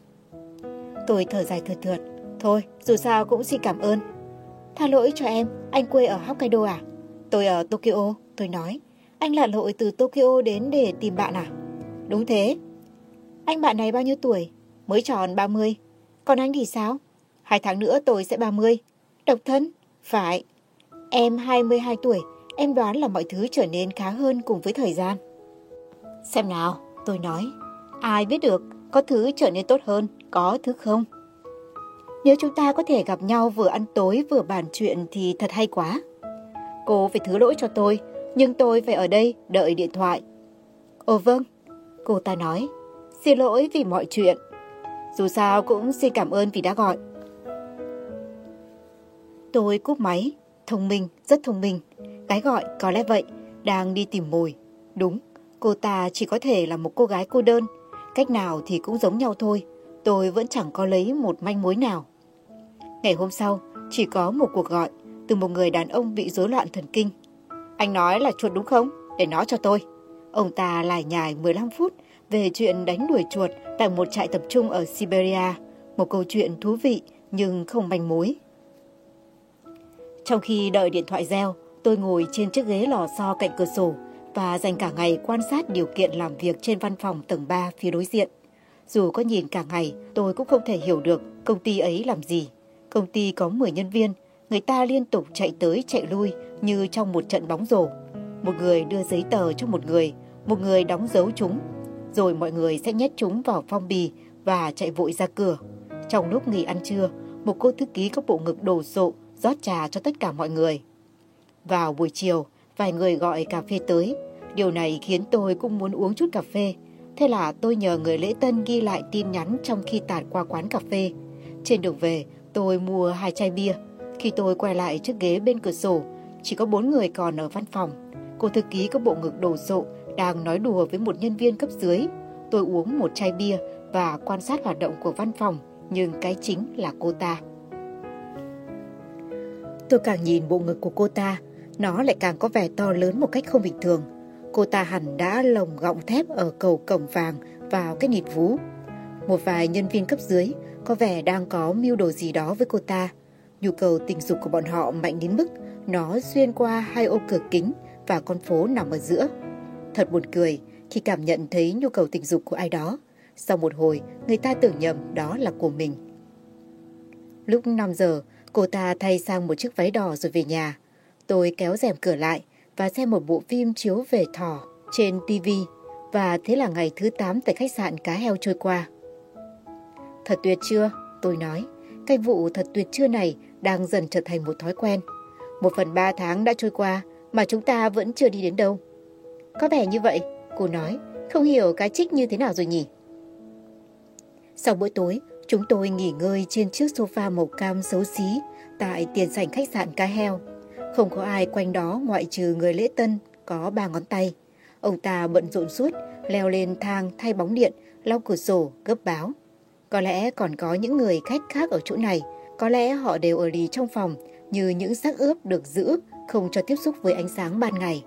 [SPEAKER 1] Tôi thở dài thượt. Thôi, dù sao cũng xin cảm ơn. Tha lỗi cho em, anh quê ở Hokkaido à? Tôi ở Tokyo, tôi nói. Anh lặn lội từ Tokyo đến để tìm bạn à? Đúng thế. Anh bạn này bao nhiêu tuổi? Mới tròn 30. Còn anh thì sao? 2 tháng nữa tôi sẽ 30. Độc thân? Phải. Em 22 tuổi. Em đoán là mọi thứ trở nên khá hơn cùng với thời gian. Xem nào, tôi nói. Ai biết được, có thứ trở nên tốt hơn, có thứ không. Nếu chúng ta có thể gặp nhau vừa ăn tối vừa bàn chuyện thì thật hay quá. Cô phải thứ lỗi cho tôi, nhưng tôi phải ở đây đợi điện thoại. Ồ vâng, cô ta nói. Xin lỗi vì mọi chuyện. Dù sao cũng xin cảm ơn vì đã gọi. Tôi cúp máy. Thông minh, rất thông minh. Cái gọi có lẽ vậy, đang đi tìm mồi. Đúng, cô ta chỉ có thể là một cô gái cô đơn. Cách nào thì cũng giống nhau thôi. Tôi vẫn chẳng có lấy một manh mối nào. Ngày hôm sau, chỉ có một cuộc gọi từ một người đàn ông bị rối loạn thần kinh. Anh nói là chuột đúng không? Để nói cho tôi. Ông ta lải nhải 15 phút về chuyện đánh đuổi chuột tại một trại tập trung ở Siberia. Một câu chuyện thú vị nhưng không manh mối. Trong khi đợi điện thoại reo, tôi ngồi trên chiếc ghế lò xo cạnh cửa sổ và dành cả ngày quan sát điều kiện làm việc trên văn phòng tầng 3 phía đối diện. Dù có nhìn cả ngày, tôi cũng không thể hiểu được công ty ấy làm gì. Công ty có 10 nhân viên, người ta liên tục chạy tới chạy lui như trong một trận bóng rổ. Một người đưa giấy tờ cho một người đóng dấu chúng. Rồi mọi người sẽ nhét chúng vào phong bì và chạy vội ra cửa. Trong lúc nghỉ ăn trưa, một cô thư ký có bộ ngực đồ sộ rót trà cho tất cả mọi người. Vào buổi chiều, vài người gọi cà phê tới. Điều này khiến tôi cũng muốn uống chút cà phê. Thế là tôi nhờ người lễ tân ghi lại tin nhắn trong khi tạt qua quán cà phê. Trên đường về, tôi mua 2 chai bia. Khi tôi quay lại chiếc ghế bên cửa sổ, chỉ có 4 người còn ở văn phòng. Cô thư ký có bộ ngực đồ sộ đang nói đùa với một nhân viên cấp dưới. Tôi uống một chai bia và quan sát hoạt động của văn phòng, nhưng cái chính là cô ta. Tôi càng nhìn bộ ngực của cô ta nó lại càng có vẻ to lớn một cách không bình thường. Cô ta hẳn đã lồng gọng thép ở cầu cổng vàng vào cái nịt vú. Một vài nhân viên cấp dưới có vẻ đang có mưu đồ gì đó với cô ta. Nhu cầu tình dục của bọn họ mạnh đến mức nó xuyên qua hai ô cửa kính và con phố nằm ở giữa. Thật buồn cười khi cảm nhận thấy nhu cầu tình dục của ai đó. Sau một hồi, người ta tưởng nhầm đó là của mình. Lúc 5 giờ, cô ta thay sang một chiếc váy đỏ rồi về nhà. Tôi kéo rèm cửa lại và xem một bộ phim chiếu về thỏ trên TV. Và thế là ngày thứ 8 tại khách sạn Cá Heo trôi qua. Thật tuyệt chưa? Tôi nói. Cái vụ thật tuyệt chưa này đang dần trở thành một thói quen. 1/3 tháng đã trôi qua mà chúng ta vẫn chưa đi đến đâu. Có vẻ như vậy, cô nói. Không hiểu cái trích như thế nào rồi nhỉ? Sau bữa tối, chúng tôi nghỉ ngơi trên chiếc sofa màu cam xấu xí tại tiền sảnh khách sạn Cá Heo. Không có ai quanh đó ngoại trừ người lễ tân có 3 ngón tay. Ông ta bận rộn suốt, leo lên thang thay bóng điện, lau cửa sổ, gấp báo. Có lẽ còn có những người khách khác ở chỗ này. Có lẽ họ đều ở lì trong phòng như những xác ướp được giữ không cho tiếp xúc với ánh sáng ban ngày.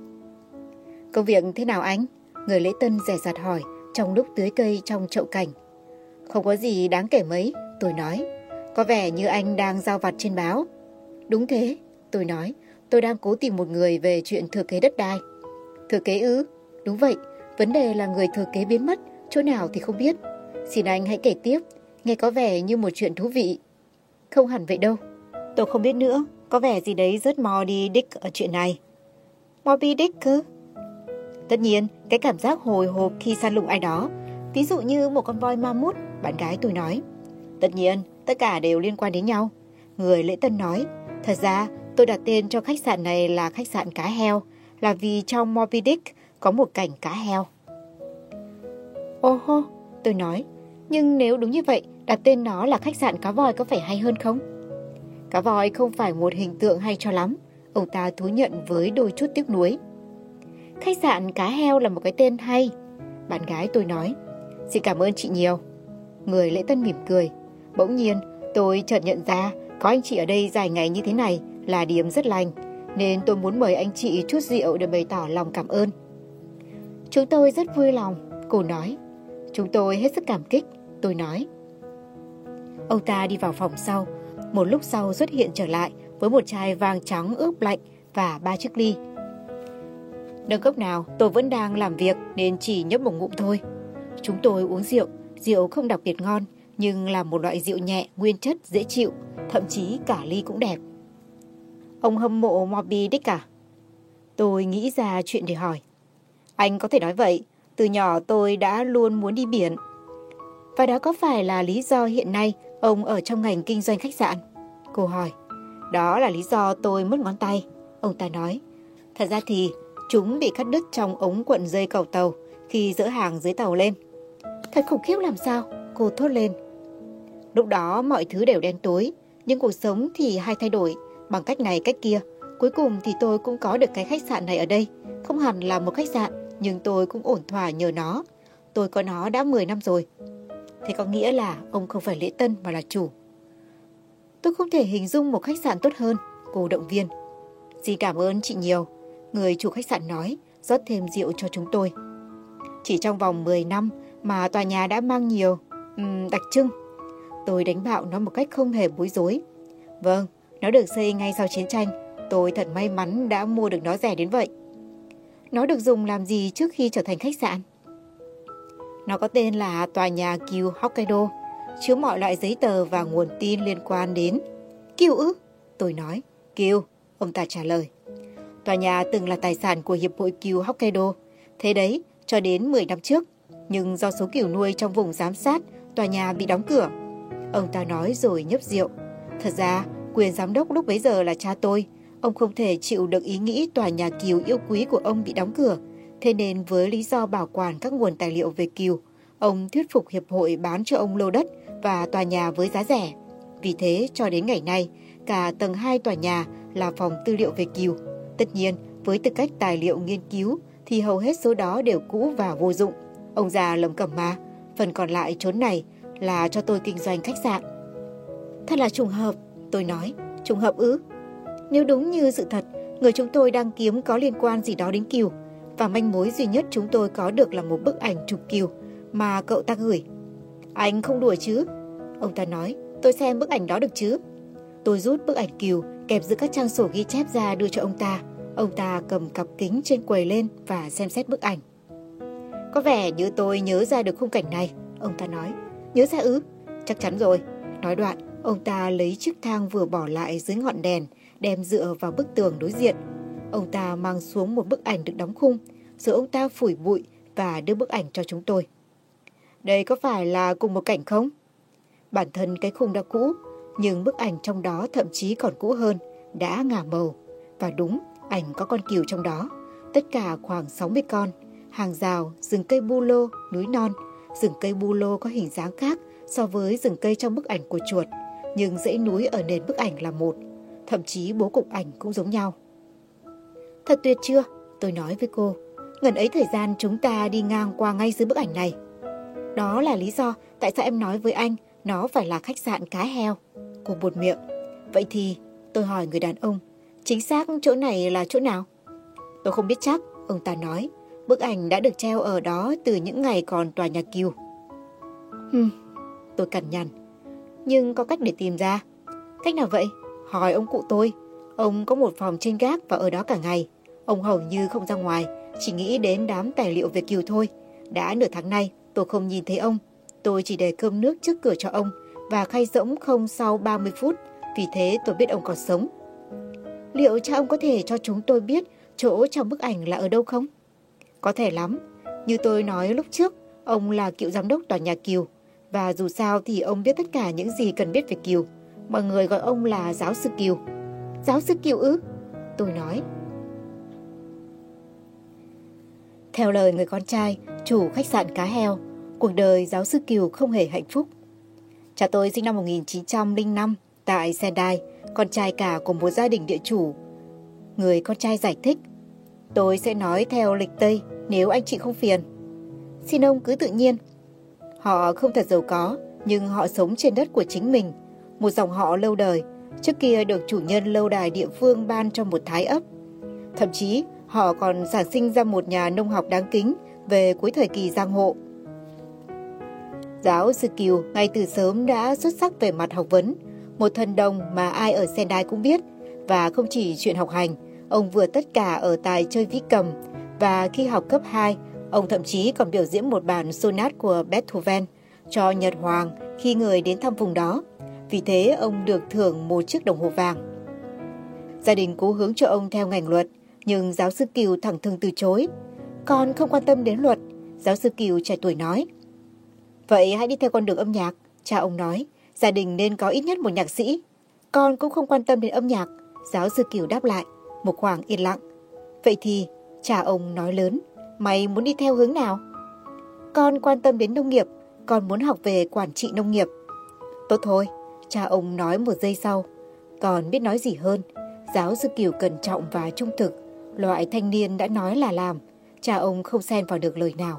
[SPEAKER 1] Công việc thế nào anh? Người lễ tân dè dặt hỏi trong lúc tưới cây trong chậu cảnh. Không có gì đáng kể mấy, tôi nói. Có vẻ như anh đang giao vặt trên báo. Đúng thế, tôi nói. Tôi đang cố tìm một người về chuyện thừa kế đất đai. Thừa kế ư? Đúng vậy, vấn đề là người thừa kế biến mất, chỗ nào thì không biết. Xin anh hãy kể tiếp, nghe có vẻ như một chuyện thú vị. Không hẳn vậy đâu. Tôi không biết nữa, có vẻ gì đấy rất Moby Dick ở chuyện này. Moby Dick cơ? Tất nhiên, cái cảm giác hồi hộp khi săn lùng ai đó. Ví dụ như một con voi ma mút, bạn gái tôi nói. Tất nhiên, tất cả đều liên quan đến nhau. Người lễ tân nói, thật ra tôi đặt tên cho khách sạn này là khách sạn Cá Heo, là vì trong Moby Dick có một cảnh cá heo. Ô hô, tôi nói, nhưng nếu đúng như vậy, đặt tên nó là khách sạn Cá Voi có phải hay hơn không? Cá voi không phải một hình tượng hay cho lắm, ông ta thú nhận với đôi chút tiếc nuối. Khách sạn Cá Heo là một cái tên hay, bạn gái tôi nói. Xin cảm ơn chị nhiều. Người lễ tân mỉm cười. Bỗng nhiên, tôi chợt nhận ra có anh chị ở đây dài ngày như thế này là điểm rất lành, nên tôi muốn mời anh chị chút rượu để bày tỏ lòng cảm ơn. Chúng tôi rất vui lòng, cô nói. Chúng tôi hết sức cảm kích, tôi nói. Ông ta đi vào phòng sau, một lúc sau xuất hiện trở lại với một chai vang trắng ướp lạnh và 3 chiếc ly. Nâng cốc nào, tôi vẫn đang làm việc nên chỉ nhấp một ngụm thôi. Chúng tôi uống rượu, rượu không đặc biệt ngon, nhưng là một loại rượu nhẹ, nguyên chất, dễ chịu, thậm chí cả ly cũng đẹp. Ông hâm mộ Moby Dick à? Tôi nghĩ ra chuyện để hỏi. Anh có thể nói vậy, từ nhỏ tôi đã luôn muốn đi biển. Và đó có phải là lý do hiện nay ông ở trong ngành kinh doanh khách sạn? Cô hỏi. Đó là lý do tôi mất ngón tay, ông ta nói. Thật ra thì chúng bị cắt đứt trong ống cuộn dây cầu tàu khi dỡ hàng dưới tàu lên. Thật khủng khiếp làm sao? Cô thốt lên. Lúc đó mọi thứ đều đen tối, nhưng cuộc sống thì hay thay đổi, bằng cách này cách kia. Cuối cùng thì tôi cũng có được cái khách sạn này ở đây. Không hẳn là một khách sạn, nhưng tôi cũng ổn thỏa nhờ nó. Tôi có nó đã 10 năm rồi. Thế có nghĩa là ông không phải lễ tân mà là chủ. Tôi không thể hình dung một khách sạn tốt hơn, cô động viên. Xin cảm ơn chị nhiều, người chủ khách sạn nói, rót thêm rượu cho chúng tôi. Chỉ trong vòng 10 năm mà tòa nhà đã mang nhiều đặc trưng. Tôi đánh bạo nó một cách không hề bối rối. Vâng, nó được xây ngay sau chiến tranh. Tôi thật may mắn đã mua được nó rẻ đến vậy. Nó được dùng làm gì trước khi trở thành khách sạn? Nó có tên là tòa nhà Kyu Hokkaido, chứa mọi loại giấy tờ và nguồn tin liên quan đến. Kyu ư? Tôi nói. Kyu, ông ta trả lời. Tòa nhà từng là tài sản của Hiệp hội Kyu Hokkaido. Thế đấy, cho đến 10 năm trước. Nhưng do số cừu nuôi trong vùng giám sát, tòa nhà bị đóng cửa. Ông ta nói rồi nhấp rượu. Thật ra, quyền giám đốc lúc bấy giờ là cha tôi. Ông không thể chịu được ý nghĩ tòa nhà cừu yêu quý của ông bị đóng cửa. Thế nên với lý do bảo quản các nguồn tài liệu về cừu, ông thuyết phục hiệp hội bán cho ông lô đất và tòa nhà với giá rẻ. Vì thế cho đến ngày nay, cả tầng 2 tòa nhà là phòng tư liệu về cừu. Tất nhiên, với tư cách tài liệu nghiên cứu thì hầu hết số đó đều cũ và vô dụng. Ông già lẩm cẩm mà, phần còn lại chốn này là cho tôi kinh doanh khách sạn. Thật là trùng hợp, tôi nói. Trùng hợp ư? Nếu đúng như sự thật, Người chúng tôi đang kiếm có liên quan gì đó đến Kiều, và manh mối duy nhất chúng tôi có được là một bức ảnh chụp Kiều mà cậu ta gửi. Anh không đùa chứ? Ông ta nói. Tôi xem bức ảnh đó được chứ? Tôi rút bức ảnh Kiều kẹp giữa các trang sổ ghi chép ra đưa cho ông ta. Ông ta cầm cặp kính trên quầy lên và xem xét bức ảnh. Có vẻ như tôi nhớ ra được khung cảnh này, ông ta nói. Nhớ ra ư? Chắc chắn rồi. Nói đoạn, ông ta lấy chiếc thang vừa bỏ lại dưới ngọn đèn, đem dựa vào bức tường đối diện. Ông ta mang xuống một bức ảnh được đóng khung, rồi ông ta phủi bụi và đưa bức ảnh cho chúng tôi. Đây có phải là cùng một cảnh không? Bản thân cái khung đã cũ, nhưng bức ảnh trong đó thậm chí còn cũ hơn, đã ngả màu. Và đúng, ảnh có con cừu trong đó, tất cả khoảng 60 con, hàng rào, rừng cây bu lô, núi non. Rừng cây bu lô có hình dáng khác so với rừng cây trong bức ảnh của chuột, nhưng dãy núi ở nền bức ảnh là một, thậm chí bố cục ảnh cũng giống nhau. Thật tuyệt chưa? Tôi nói với cô. Ngần ấy thời gian chúng ta đi ngang qua ngay dưới bức ảnh này. Đó là lý do tại sao em nói với anh nó phải là khách sạn Cá Heo. Cô buột miệng. Vậy thì tôi hỏi người đàn ông, chính xác chỗ này là chỗ nào? Tôi không biết chắc, ông ta nói. Bức ảnh đã được treo ở đó từ những ngày còn tòa nhà Kiều. Tôi cằn nhằn. Nhưng có cách để tìm ra. Cách nào vậy? Hỏi ông cụ tôi. Ông có một phòng trên gác và ở đó cả ngày. Ông hầu như không ra ngoài, chỉ nghĩ đến đám tài liệu về Kiều thôi. Đã nửa tháng nay tôi không nhìn thấy ông. Tôi chỉ để cơm nước trước cửa cho ông và khay rỗng không sau 30 phút. Vì thế tôi biết ông còn sống. Liệu cha ông có thể cho chúng tôi biết chỗ trong bức ảnh là ở đâu không? Có thể lắm. Như tôi nói lúc trước, ông là cựu giám đốc tòa nhà Kiều. Và dù sao thì ông biết tất cả những gì cần biết về Kiều. Mọi người gọi ông là giáo sư Kiều. Giáo sư Kiều ư? Tôi nói. Theo lời người con trai, chủ khách sạn Cá Heo, cuộc đời giáo sư Kiều không hề hạnh phúc. Cha tôi sinh năm 1905 tại Sendai, con trai cả của một gia đình địa chủ. Người con trai giải thích. Tôi sẽ nói theo lịch Tây nếu anh chị không phiền. Xin ông cứ tự nhiên. Họ không thật giàu có, nhưng họ sống trên đất của chính mình. Một dòng họ lâu đời, trước kia được chủ nhân lâu đài địa phương ban cho một thái ấp. Thậm chí, họ còn sản sinh ra một nhà nông học đáng kính về cuối thời kỳ giang hộ. Giáo sư Kiều ngay từ sớm đã xuất sắc về mặt học vấn, một thần đồng mà ai ở Sendai cũng biết. Và không chỉ chuyện học hành, ông vừa tất cả ở tài chơi vĩ cầm. Và khi học cấp 2, ông thậm chí còn biểu diễn một bản sonat của Beethoven cho Nhật Hoàng khi người đến thăm vùng đó. Vì thế ông được thưởng một chiếc đồng hồ vàng. Gia đình cố hướng cho ông theo ngành luật, nhưng giáo sư Kiều thẳng thừng từ chối. Con không quan tâm đến luật, giáo sư Kiều trẻ tuổi nói. Vậy hãy đi theo con đường âm nhạc, cha ông nói. Gia đình nên có ít nhất một nhạc sĩ. Con cũng không quan tâm đến âm nhạc, giáo sư Kiều đáp lại. Một khoảng yên lặng. Vậy thì, cha ông nói lớn, mày muốn đi theo hướng nào? Con quan tâm đến nông nghiệp, con muốn học về quản trị nông nghiệp. Tốt thôi, cha ông nói một giây sau. Còn biết nói gì hơn, giáo sư Kiều cẩn trọng và trung thực. Loại thanh niên đã nói là làm, cha ông không xen vào được lời nào.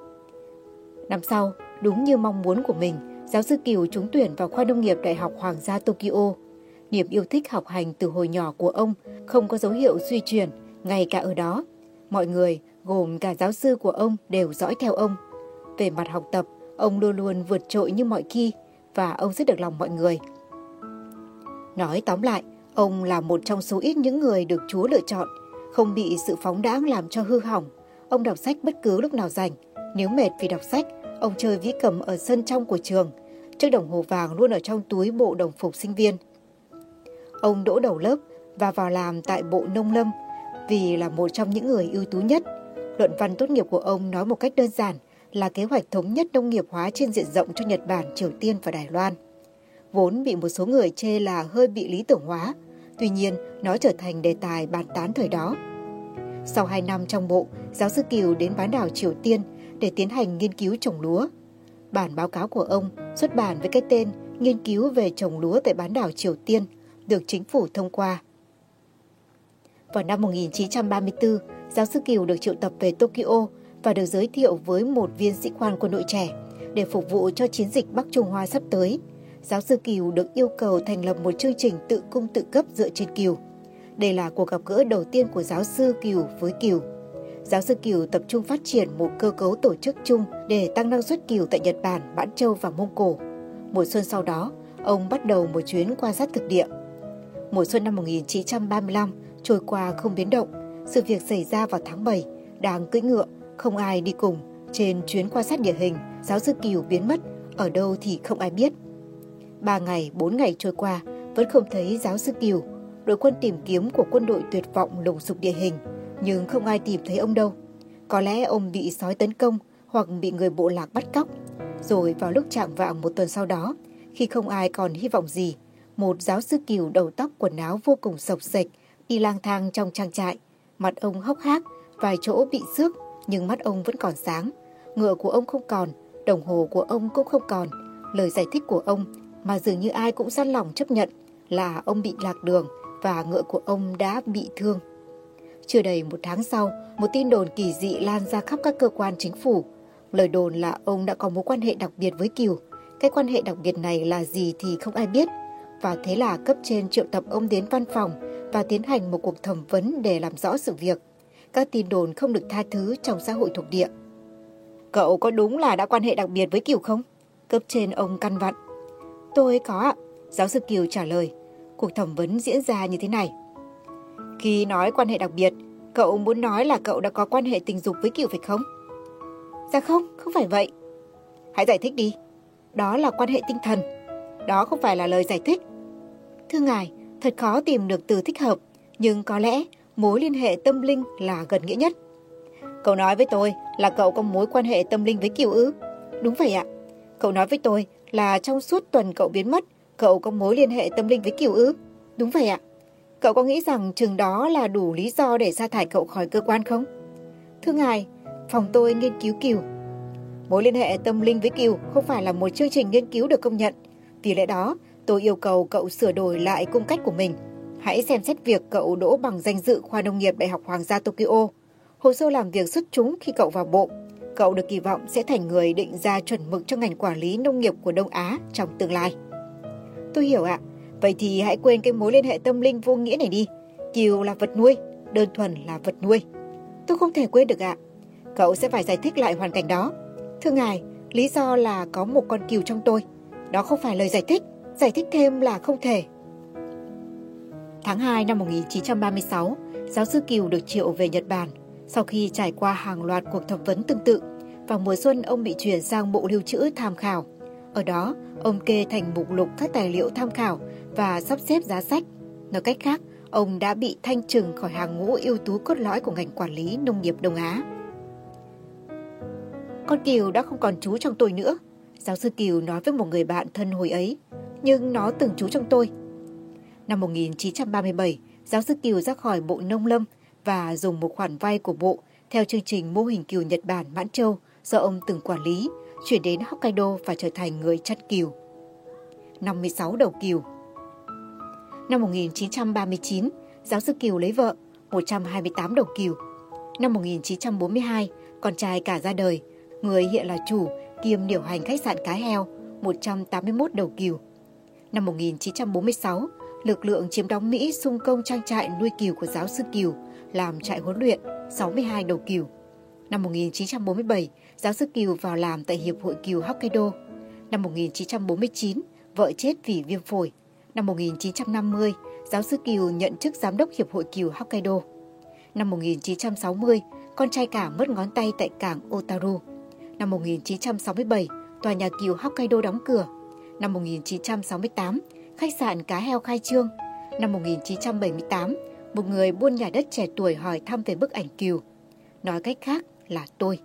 [SPEAKER 1] Năm sau, đúng như mong muốn của mình, giáo sư Kiều trúng tuyển vào khoa nông nghiệp Đại học Hoàng gia Tokyo. Niềm yêu thích học hành từ hồi nhỏ của ông không có dấu hiệu suy chuyển, ngay cả ở đó. Mọi người, gồm cả giáo sư của ông, đều dõi theo ông. Về mặt học tập, ông luôn luôn vượt trội như mọi khi, và ông rất được lòng mọi người. Nói tóm lại, ông là một trong số ít những người được Chúa lựa chọn, không bị sự phóng đãng làm cho hư hỏng. Ông đọc sách bất cứ lúc nào rảnh. Nếu mệt vì đọc sách, ông chơi vĩ cầm ở sân trong của trường. Chiếc đồng hồ vàng luôn ở trong túi bộ đồng phục sinh viên. Ông đỗ đầu lớp và vào làm tại Bộ Nông lâm vì là một trong những người ưu tú nhất. Luận văn tốt nghiệp của ông nói một cách đơn giản là kế hoạch thống nhất nông nghiệp hóa trên diện rộng cho Nhật Bản, Triều Tiên và Đài Loan. Vốn bị một số người chê là hơi bị lý tưởng hóa, tuy nhiên nó trở thành đề tài bàn tán thời đó. Sau 2 năm trong bộ, giáo sư Kiều đến bán đảo Triều Tiên để tiến hành nghiên cứu trồng lúa. Bản báo cáo của ông xuất bản với cái tên Nghiên cứu về trồng lúa tại bán đảo Triều Tiên được chính phủ thông qua. Vào năm 1934, giáo sư Kiều được triệu tập về Tokyo và được giới thiệu với một viên sĩ quan quân đội trẻ để phục vụ cho chiến dịch Bắc Trung Hoa sắp tới. Giáo sư Kiều được yêu cầu thành lập một chương trình tự cung tự cấp dựa trên Kiều. Đây là cuộc gặp gỡ đầu tiên của giáo sư Kiều với Kiều. Giáo sư Kiều tập trung phát triển một cơ cấu tổ chức chung để tăng năng suất cừu tại Nhật Bản, Mãn Châu và Mông Cổ. Mùa xuân sau đó, ông bắt đầu một chuyến quan sát thực địa. Mùa xuân năm 1935 trôi qua không biến động. Sự việc xảy ra vào tháng 7, đang cưỡi ngựa, không ai đi cùng. Trên chuyến quan sát địa hình, giáo sư Kiều biến mất, ở đâu thì không ai biết. 3 ngày, 4 ngày trôi qua, vẫn không thấy giáo sư Kiều. Đội quân tìm kiếm của quân đội tuyệt vọng lùng sục địa hình, nhưng không ai tìm thấy ông đâu. Có lẽ ông bị sói tấn công hoặc bị người bộ lạc bắt cóc. Rồi vào lúc chạng vạng một tuần sau đó, khi không ai còn hy vọng gì, một giáo sư Kiều đầu tóc quần áo vô cùng xộc xệch đi lang thang trong trang trại. Mặt ông hốc hác, vài chỗ bị xước, nhưng mắt ông vẫn còn sáng. Ngựa của ông không còn, đồng hồ của ông cũng không còn. Lời giải thích của ông mà dường như ai cũng sẵn lòng chấp nhận là ông bị lạc đường và ngựa của ông đã bị thương. Chưa đầy một tháng sau, một tin đồn kỳ dị lan ra khắp các cơ quan chính phủ. Lời đồn là ông đã có mối quan hệ đặc biệt với Kiều. Cái quan hệ đặc biệt này là gì thì không ai biết. Và thế là cấp trên triệu tập ông đến văn phòng và tiến hành một cuộc thẩm vấn để làm rõ sự việc. Các tin đồn không được tha thứ trong xã hội thuộc địa. Cậu có đúng là đã quan hệ đặc biệt với Kiều không? Cấp trên ông căn vặn. Tôi có ạ, giáo sư Kiều trả lời. Cuộc thẩm vấn diễn ra như thế này. Khi nói quan hệ đặc biệt, cậu muốn nói là cậu đã có quan hệ tình dục với Kiều phải không? Dạ không phải vậy. Hãy giải thích đi. Đó là quan hệ tinh thần. Đó không phải là lời giải thích. Thưa ngài, thật khó tìm được từ thích hợp, nhưng có lẽ mối liên hệ tâm linh là gần nghĩa nhất. Cậu nói với tôi là cậu có mối quan hệ tâm linh với Kiều ư? Đúng vậy ạ. Cậu nói với tôi là trong suốt tuần cậu biến mất, cậu có mối liên hệ tâm linh với Kiều ư? Đúng vậy ạ. Cậu có nghĩ rằng chừng đó là đủ lý do để sa thải cậu khỏi cơ quan không? Thưa ngài, phòng tôi nghiên cứu Kiều. Mối liên hệ tâm linh với Kiều không phải là một chương trình nghiên cứu được công nhận. Vì lẽ đó, tôi yêu cầu cậu sửa đổi lại cung cách của mình. Hãy xem xét việc cậu đỗ bằng danh dự khoa nông nghiệp Đại học Hoàng gia Tokyo. Hồ sơ làm việc xuất chúng khi cậu vào bộ. Cậu được kỳ vọng sẽ thành người định ra chuẩn mực cho ngành quản lý nông nghiệp của Đông Á trong tương lai. Tôi hiểu ạ. Vậy thì hãy quên cái mối liên hệ tâm linh vô nghĩa này đi. Kiều là vật nuôi, đơn thuần là vật nuôi. Tôi không thể quên được ạ. Cậu sẽ phải giải thích lại hoàn cảnh đó. Thưa ngài, lý do là có một con cừu trong tôi. Đó không phải lời giải thích thêm là không thể. Tháng 2 năm 1936, giáo sư Kiều được triệu về Nhật Bản. Sau khi trải qua hàng loạt cuộc thẩm vấn tương tự, vào mùa xuân ông bị chuyển sang bộ lưu trữ tham khảo. Ở đó, ông kê thành mục lục các tài liệu tham khảo và sắp xếp giá sách. Nói cách khác, ông đã bị thanh trừng khỏi hàng ngũ ưu tú cốt lõi của ngành quản lý nông nghiệp Đông Á. Con Kiều đã không còn trú trong tôi nữa, giáo sư Kiều nói với một người bạn thân hồi ấy, nhưng nó từng trú trong tôi. Năm 1937, giáo sư Kiều ra khỏi Bộ Nông lâm và dùng một khoản vay của Bộ theo chương trình mô hình cừu Nhật Bản Mãn Châu do ông từng quản lý, chuyển đến Hokkaido và trở thành người chăn cừu. 56 đầu cừu. Năm 1939, giáo sư Kiều lấy vợ, 128 đầu cừu. Năm 1942, con trai cả ra đời, người hiện là chủ kiêm điều hành khách sạn Cá Heo, 181 đầu cừu. Năm 1946, lực lượng chiếm đóng Mỹ xung công trang trại nuôi cừu của giáo sư Kiều, làm trại huấn luyện, 62 đầu cừu. Năm 1947, giáo sư Kiều vào làm tại Hiệp hội Cừu Hokkaido. Năm 1949, vợ chết vì viêm phổi. Năm 1950, giáo sư Kiều nhận chức giám đốc Hiệp hội Cừu Hokkaido. Năm 1960, con trai cả mất ngón tay tại cảng Otaru. Năm 1967, tòa nhà cừu Hokkaido đóng cửa. Năm 1968, khách sạn Cá Heo khai trương. Năm 1978, một người buôn nhà đất trẻ tuổi hỏi thăm về bức ảnh cừu. Nói cách khác là tôi.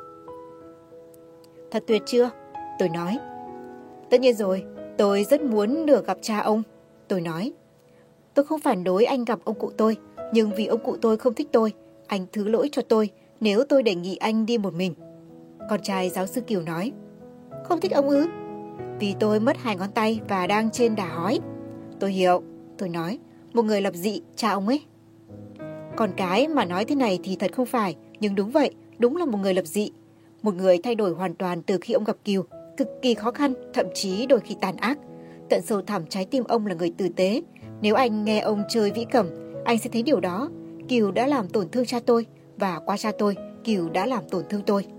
[SPEAKER 1] Thật tuyệt chưa? Tôi nói. Tất nhiên rồi, tôi rất muốn được gặp cha ông. Tôi nói. Tôi không phản đối anh gặp ông cụ tôi, nhưng vì ông cụ tôi không thích tôi, anh thứ lỗi cho tôi nếu tôi đề nghị anh đi một mình. Con trai giáo sư Kiều nói. Không thích ông ư? Vì tôi mất 2 ngón tay và đang trên đà hói. Tôi hiểu, tôi nói, một người lập dị, cha ông ấy. Con cái mà nói thế này thì thật không phải, nhưng đúng vậy, đúng là một người lập dị. Một người thay đổi hoàn toàn từ khi ông gặp Kiều, cực kỳ khó khăn, thậm chí đôi khi tàn ác. Tận sâu thẳm trái tim ông là người tử tế. Nếu anh nghe ông chơi vĩ cầm, Anh sẽ thấy điều đó. Kiều đã làm tổn thương cha tôi, và qua cha tôi, Kiều đã làm tổn thương tôi.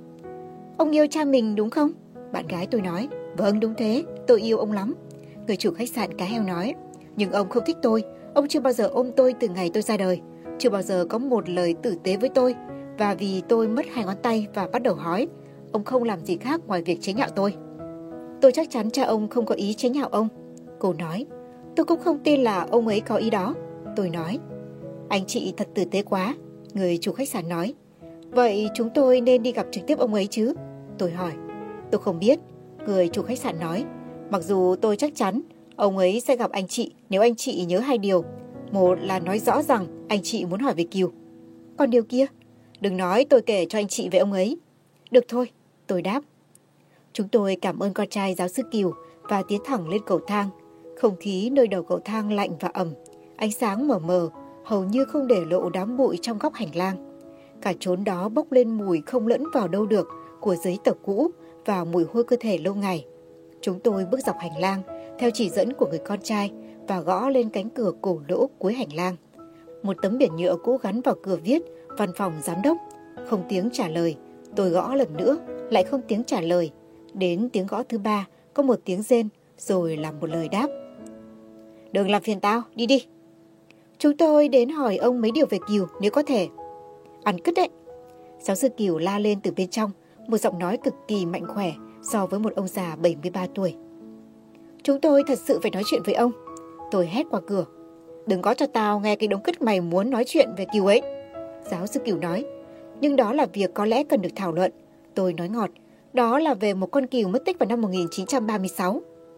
[SPEAKER 1] Ông yêu cha mình đúng không? Bạn gái tôi nói. Vâng, đúng thế, tôi yêu ông lắm. Người chủ khách sạn Cá Heo nói. Nhưng ông không thích tôi. Ông chưa bao giờ ôm tôi từ ngày tôi ra đời. Chưa bao giờ có một lời tử tế với tôi. Và vì tôi mất 2 ngón tay và bắt đầu hói, ông không làm gì khác ngoài việc chế nhạo tôi. Tôi chắc chắn cha ông không có ý chế nhạo ông. Cô nói. Tôi cũng không tin là ông ấy có ý đó. Tôi nói. Anh chị thật tử tế quá. Người chủ khách sạn nói. Vậy chúng tôi nên đi gặp trực tiếp ông ấy chứ? Tôi hỏi. Tôi không biết. Người chủ khách sạn nói. Mặc dù tôi chắc chắn ông ấy sẽ gặp anh chị nếu anh chị nhớ 2 điều. Một là nói rõ rằng anh chị muốn hỏi về Kiều. Còn điều kia? Đừng nói tôi kể cho anh chị về ông ấy. Được thôi, tôi đáp. Chúng tôi cảm ơn con trai giáo sư Kiều và tiến thẳng lên cầu thang. Không khí nơi đầu cầu thang lạnh và ẩm. Ánh sáng mờ mờ, hầu như không để lộ đám bụi trong góc hành lang. Cả chốn đó bốc lên mùi không lẫn vào đâu được của giấy tờ cũ và mùi hôi cơ thể lâu ngày. Chúng tôi bước dọc hành lang theo chỉ dẫn của người con trai và gõ lên cánh cửa cổ lỗ cuối hành lang. Một tấm biển nhựa cũ gắn vào cửa viết Văn phòng Giám đốc. Không tiếng trả lời. Tôi gõ lần nữa, lại không tiếng trả lời. Đến tiếng gõ thứ 3, có một tiếng rên, rồi là một lời đáp. Đừng làm phiền tao, đi đi. Chúng tôi đến hỏi ông mấy điều về Kiều nếu có thể. Ăn cứt đấy. Giáo sư Kiều la lên từ bên trong, một giọng nói cực kỳ mạnh khỏe so với một ông già 73 tuổi. Chúng tôi thật sự phải nói chuyện với ông. Tôi hét qua cửa. Đừng có cho tao nghe cái đống cứt mày muốn nói chuyện về Kiều ấy. Giáo sư Kiều nói. Nhưng đó là việc có lẽ cần được thảo luận. Tôi nói ngọt. Đó là về một con cừu mất tích vào năm 1936.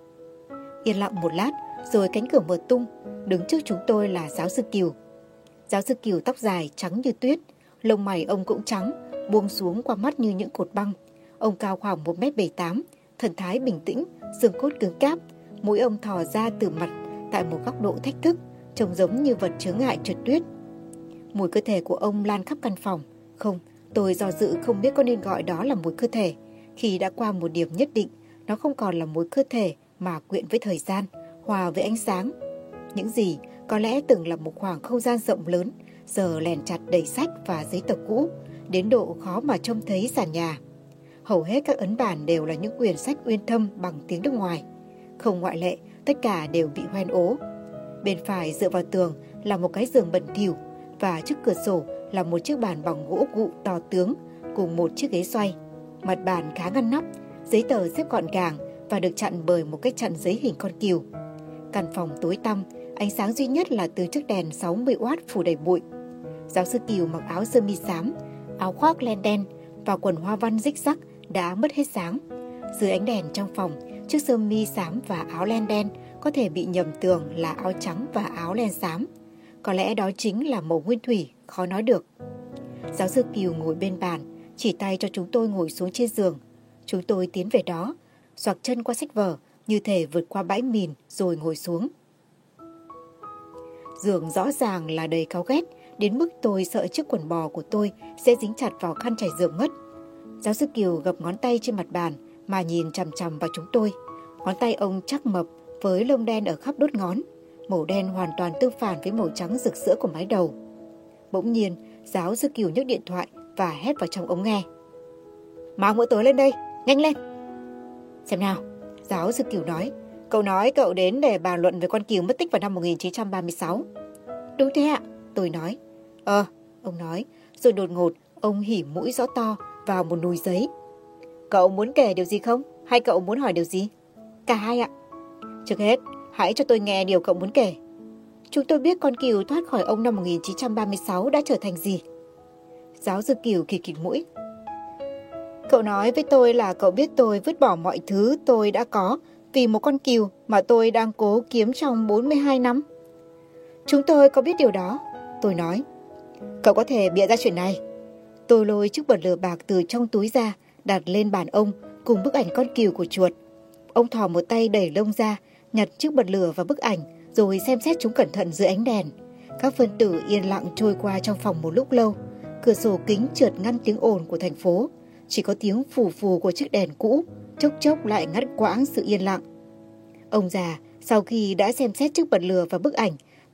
[SPEAKER 1] Yên lặng một lát, rồi cánh cửa mở tung. Đứng trước chúng tôi là giáo sư Kiều. Giáo sư Kiều tóc dài trắng như tuyết. Lông mày ông cũng trắng, buông xuống qua mắt như những cột băng. Ông cao khoảng 1m78, thần thái bình tĩnh, xương cốt cứng cáp. Mũi ông thò ra từ mặt tại một góc độ thách thức, trông giống như vật chướng ngại trượt tuyết. Mùi cơ thể của ông lan khắp căn phòng. Không, tôi do dự không biết có nên gọi đó là mùi cơ thể. Khi đã qua một điểm nhất định, nó không còn là mùi cơ thể mà quyện với thời gian, hòa với ánh sáng. Những gì có lẽ từng là một khoảng không gian rộng lớn, giờ lèn chặt đầy sách và giấy tờ cũ, đến độ khó mà trông thấy sàn nhà. Hầu hết các ấn bản đều là những quyển sách uyên thâm bằng tiếng nước ngoài. Không ngoại lệ, tất cả đều bị hoen ố. Bên phải dựa vào tường là một cái giường bẩn thỉu, và trước cửa sổ là một chiếc bàn bằng gỗ gụ to tướng cùng một chiếc ghế xoay. Mặt bàn khá ngăn nắp, giấy tờ xếp gọn gàng và được chặn bởi một cái chặn giấy hình con cừu. Căn phòng tối tăm, ánh sáng duy nhất là từ chiếc đèn 60W phủ đầy bụi. Giáo sư Kiều mặc áo sơ mi xám, áo khoác len đen và quần hoa văn rích rắc đã mất hết sáng. Dưới ánh đèn trong phòng, chiếc sơ mi xám và áo len đen có thể bị nhầm tưởng là áo trắng và áo len xám. Có lẽ đó chính là màu nguyên thủy, khó nói được. Giáo sư Kiều ngồi bên bàn, chỉ tay cho chúng tôi ngồi xuống trên giường. Chúng tôi tiến về đó, xoạc chân qua sách vở, như thể vượt qua bãi mìn rồi ngồi xuống. Giường rõ ràng là đầy cáu ghét, đến mức tôi sợ chiếc quần bò của tôi sẽ dính chặt vào khăn trải giường mất. Giáo sư Kiều gập ngón tay trên mặt bàn mà nhìn chằm chằm vào chúng tôi. Ngón tay ông chắc mập với lông đen ở khắp đốt ngón. Màu đen hoàn toàn tương phản với màu trắng rực rỡ của mái đầu. Bỗng nhiên, giáo sư Kiều nhấc điện thoại và hét vào trong ống nghe. Mang bữa tối lên đây, nhanh lên. Xem nào, giáo sư Kiều nói. Cậu nói cậu đến để bàn luận về con cừu mất tích vào năm 1936. Đúng thế ạ, tôi nói. Ông nói, rồi đột ngột ông hỉ mũi rõ to vào một nùi giấy. Cậu muốn kể điều gì không? Hay cậu muốn hỏi điều gì? Cả hai ạ. Trước hết, hãy cho tôi nghe điều cậu muốn kể. Chúng tôi biết con cừu thoát khỏi ông năm 1936 đã trở thành gì? Giáo sư Kiều khịt khịt mũi. Cậu nói với tôi là cậu biết tôi vứt bỏ mọi thứ tôi đã có vì một con cừu mà tôi đang cố kiếm trong 42 năm. Chúng tôi có biết điều đó, tôi nói. Cậu có thể bịa ra chuyện này. Tôi lôi chiếc bật lửa bạc từ trong túi ra, đặt lên bàn ông cùng bức ảnh con cừu của chuột. Ông thò một tay đẩy lông ra, nhặt chiếc bật lửa và bức ảnh, rồi xem xét chúng cẩn thận dưới ánh đèn. Các phân tử yên lặng trôi qua trong phòng một lúc lâu. Cửa sổ kính trượt ngăn tiếng ồn của thành phố. Chỉ có tiếng phù phù của chiếc đèn cũ, chốc chốc lại ngắt quãng sự yên lặng. Ông già, sau khi đã xem xét chiếc bật lửa và bức ảnh,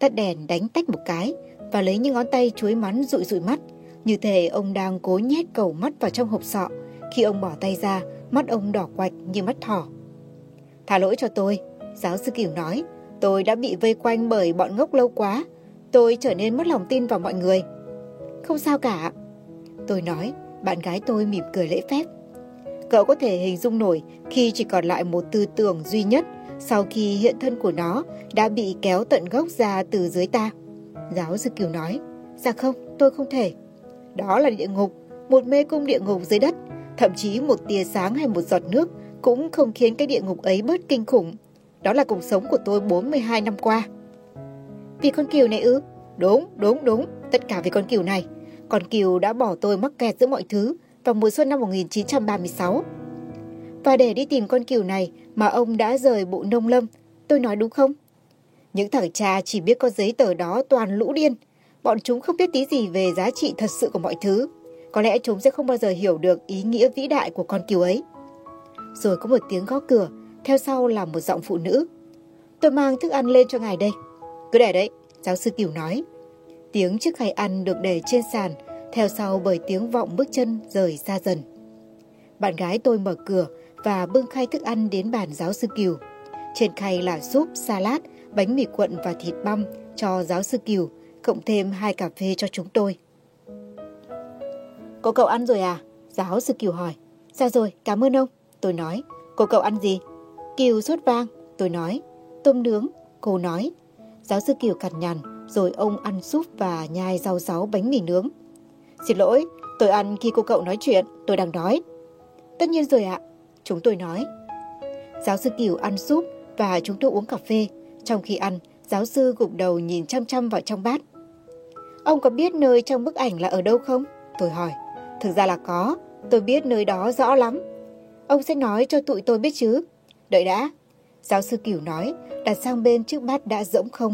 [SPEAKER 1] tắt đèn đánh tách một cái và lấy những ngón tay chuối mắn dụi dụi mắt, như thể ông đang cố nhét cầu mắt vào trong hộp sọ. Khi ông bỏ tay ra, mắt ông đỏ quạch như mắt thỏ. Thả lỗi cho tôi, giáo sư Cửu nói. Tôi đã bị vây quanh bởi bọn ngốc lâu quá. Tôi trở nên mất lòng tin vào mọi người. Không sao cả, tôi nói. Bạn gái tôi mỉm cười lễ phép. Cậu có thể hình dung nổi khi chỉ còn lại một tư tưởng duy nhất sau khi hiện thân của nó đã bị kéo tận gốc ra từ dưới ta. Giáo sư Cửu nói. Dạ không, tôi không thể. Đó là địa ngục, một mê cung địa ngục dưới đất. Thậm chí một tia sáng hay một giọt nước cũng không khiến cái địa ngục ấy bớt kinh khủng. Đó là cuộc sống của tôi 42 năm qua. Vì con cừu này ư? Đúng, tất cả vì con cừu này. Con cừu đã bỏ tôi mắc kẹt giữa mọi thứ vào mùa xuân năm 1936. Và để đi tìm con cừu này mà ông đã rời bộ nông lâm, tôi nói đúng không? Những thằng cha chỉ biết có giấy tờ đó toàn lũ điên. Bọn chúng không biết tí gì về giá trị thật sự của mọi thứ. Có lẽ chúng sẽ không bao giờ hiểu được ý nghĩa vĩ đại của con cừu ấy. Rồi có một tiếng gõ cửa, theo sau là một giọng phụ nữ. Tôi mang thức ăn lên cho ngài đây. Cứ để đấy, giáo sư Cửu nói. Tiếng chiếc khay ăn được để trên sàn, theo sau bởi tiếng vọng bước chân rời xa dần. Bạn gái tôi mở cửa và bưng khay thức ăn đến bàn giáo sư Cửu. Trên khay là súp, salad, bánh mì cuộn và thịt băm cho giáo sư Cửu, cộng thêm 2 cà phê cho chúng tôi. Cô cậu ăn rồi à? Giáo sư Cửu hỏi. Dạ rồi, cảm ơn ông, tôi nói. Cô cậu ăn gì? Cừu sốt vang, tôi nói. Tôm nướng, cô nói. Giáo sư Cửu cằn nhằn, rồi ông ăn súp và nhai rau ráu bánh mì nướng. Xin lỗi, tôi ăn khi cô cậu nói chuyện, tôi đang đói. Tất nhiên rồi ạ, chúng tôi nói. Giáo sư Cửu ăn súp và chúng tôi uống cà phê. Trong khi ăn, giáo sư gục đầu nhìn chăm chăm vào trong bát. Ông có biết nơi trong bức ảnh là ở đâu không? Tôi hỏi. Thực ra là có, tôi biết nơi đó rõ lắm. Ông sẽ nói cho tụi tôi biết chứ? Đợi đã. Giáo sư Cửu nói, đặt sang bên chiếc bát đã rỗng không.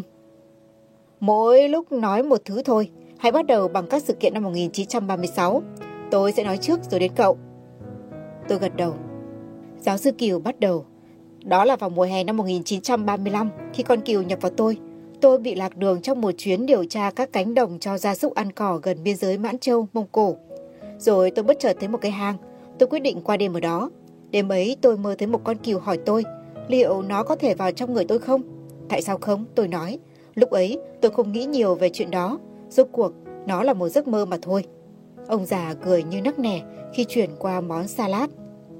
[SPEAKER 1] Mỗi lúc nói một thứ thôi, hãy bắt đầu bằng các sự kiện năm 1936. Tôi sẽ nói trước rồi đến cậu. Tôi gật đầu. Giáo sư Cửu bắt đầu. Đó là vào mùa hè năm 1935, khi con cừu nhập vào tôi. Tôi bị lạc đường trong một chuyến điều tra các cánh đồng cho gia súc ăn cỏ gần biên giới Mãn Châu, Mông Cổ. Rồi tôi bất chợt thấy một cái hang. Tôi quyết định qua đêm ở đó. Đêm ấy tôi mơ thấy một con cừu hỏi tôi liệu nó có thể vào trong người tôi không? Tại sao không? Tôi nói. Lúc ấy tôi không nghĩ nhiều về chuyện đó. Rốt cuộc nó là một giấc mơ mà thôi. Ông già cười như nắc nẻ khi chuyển qua món salad.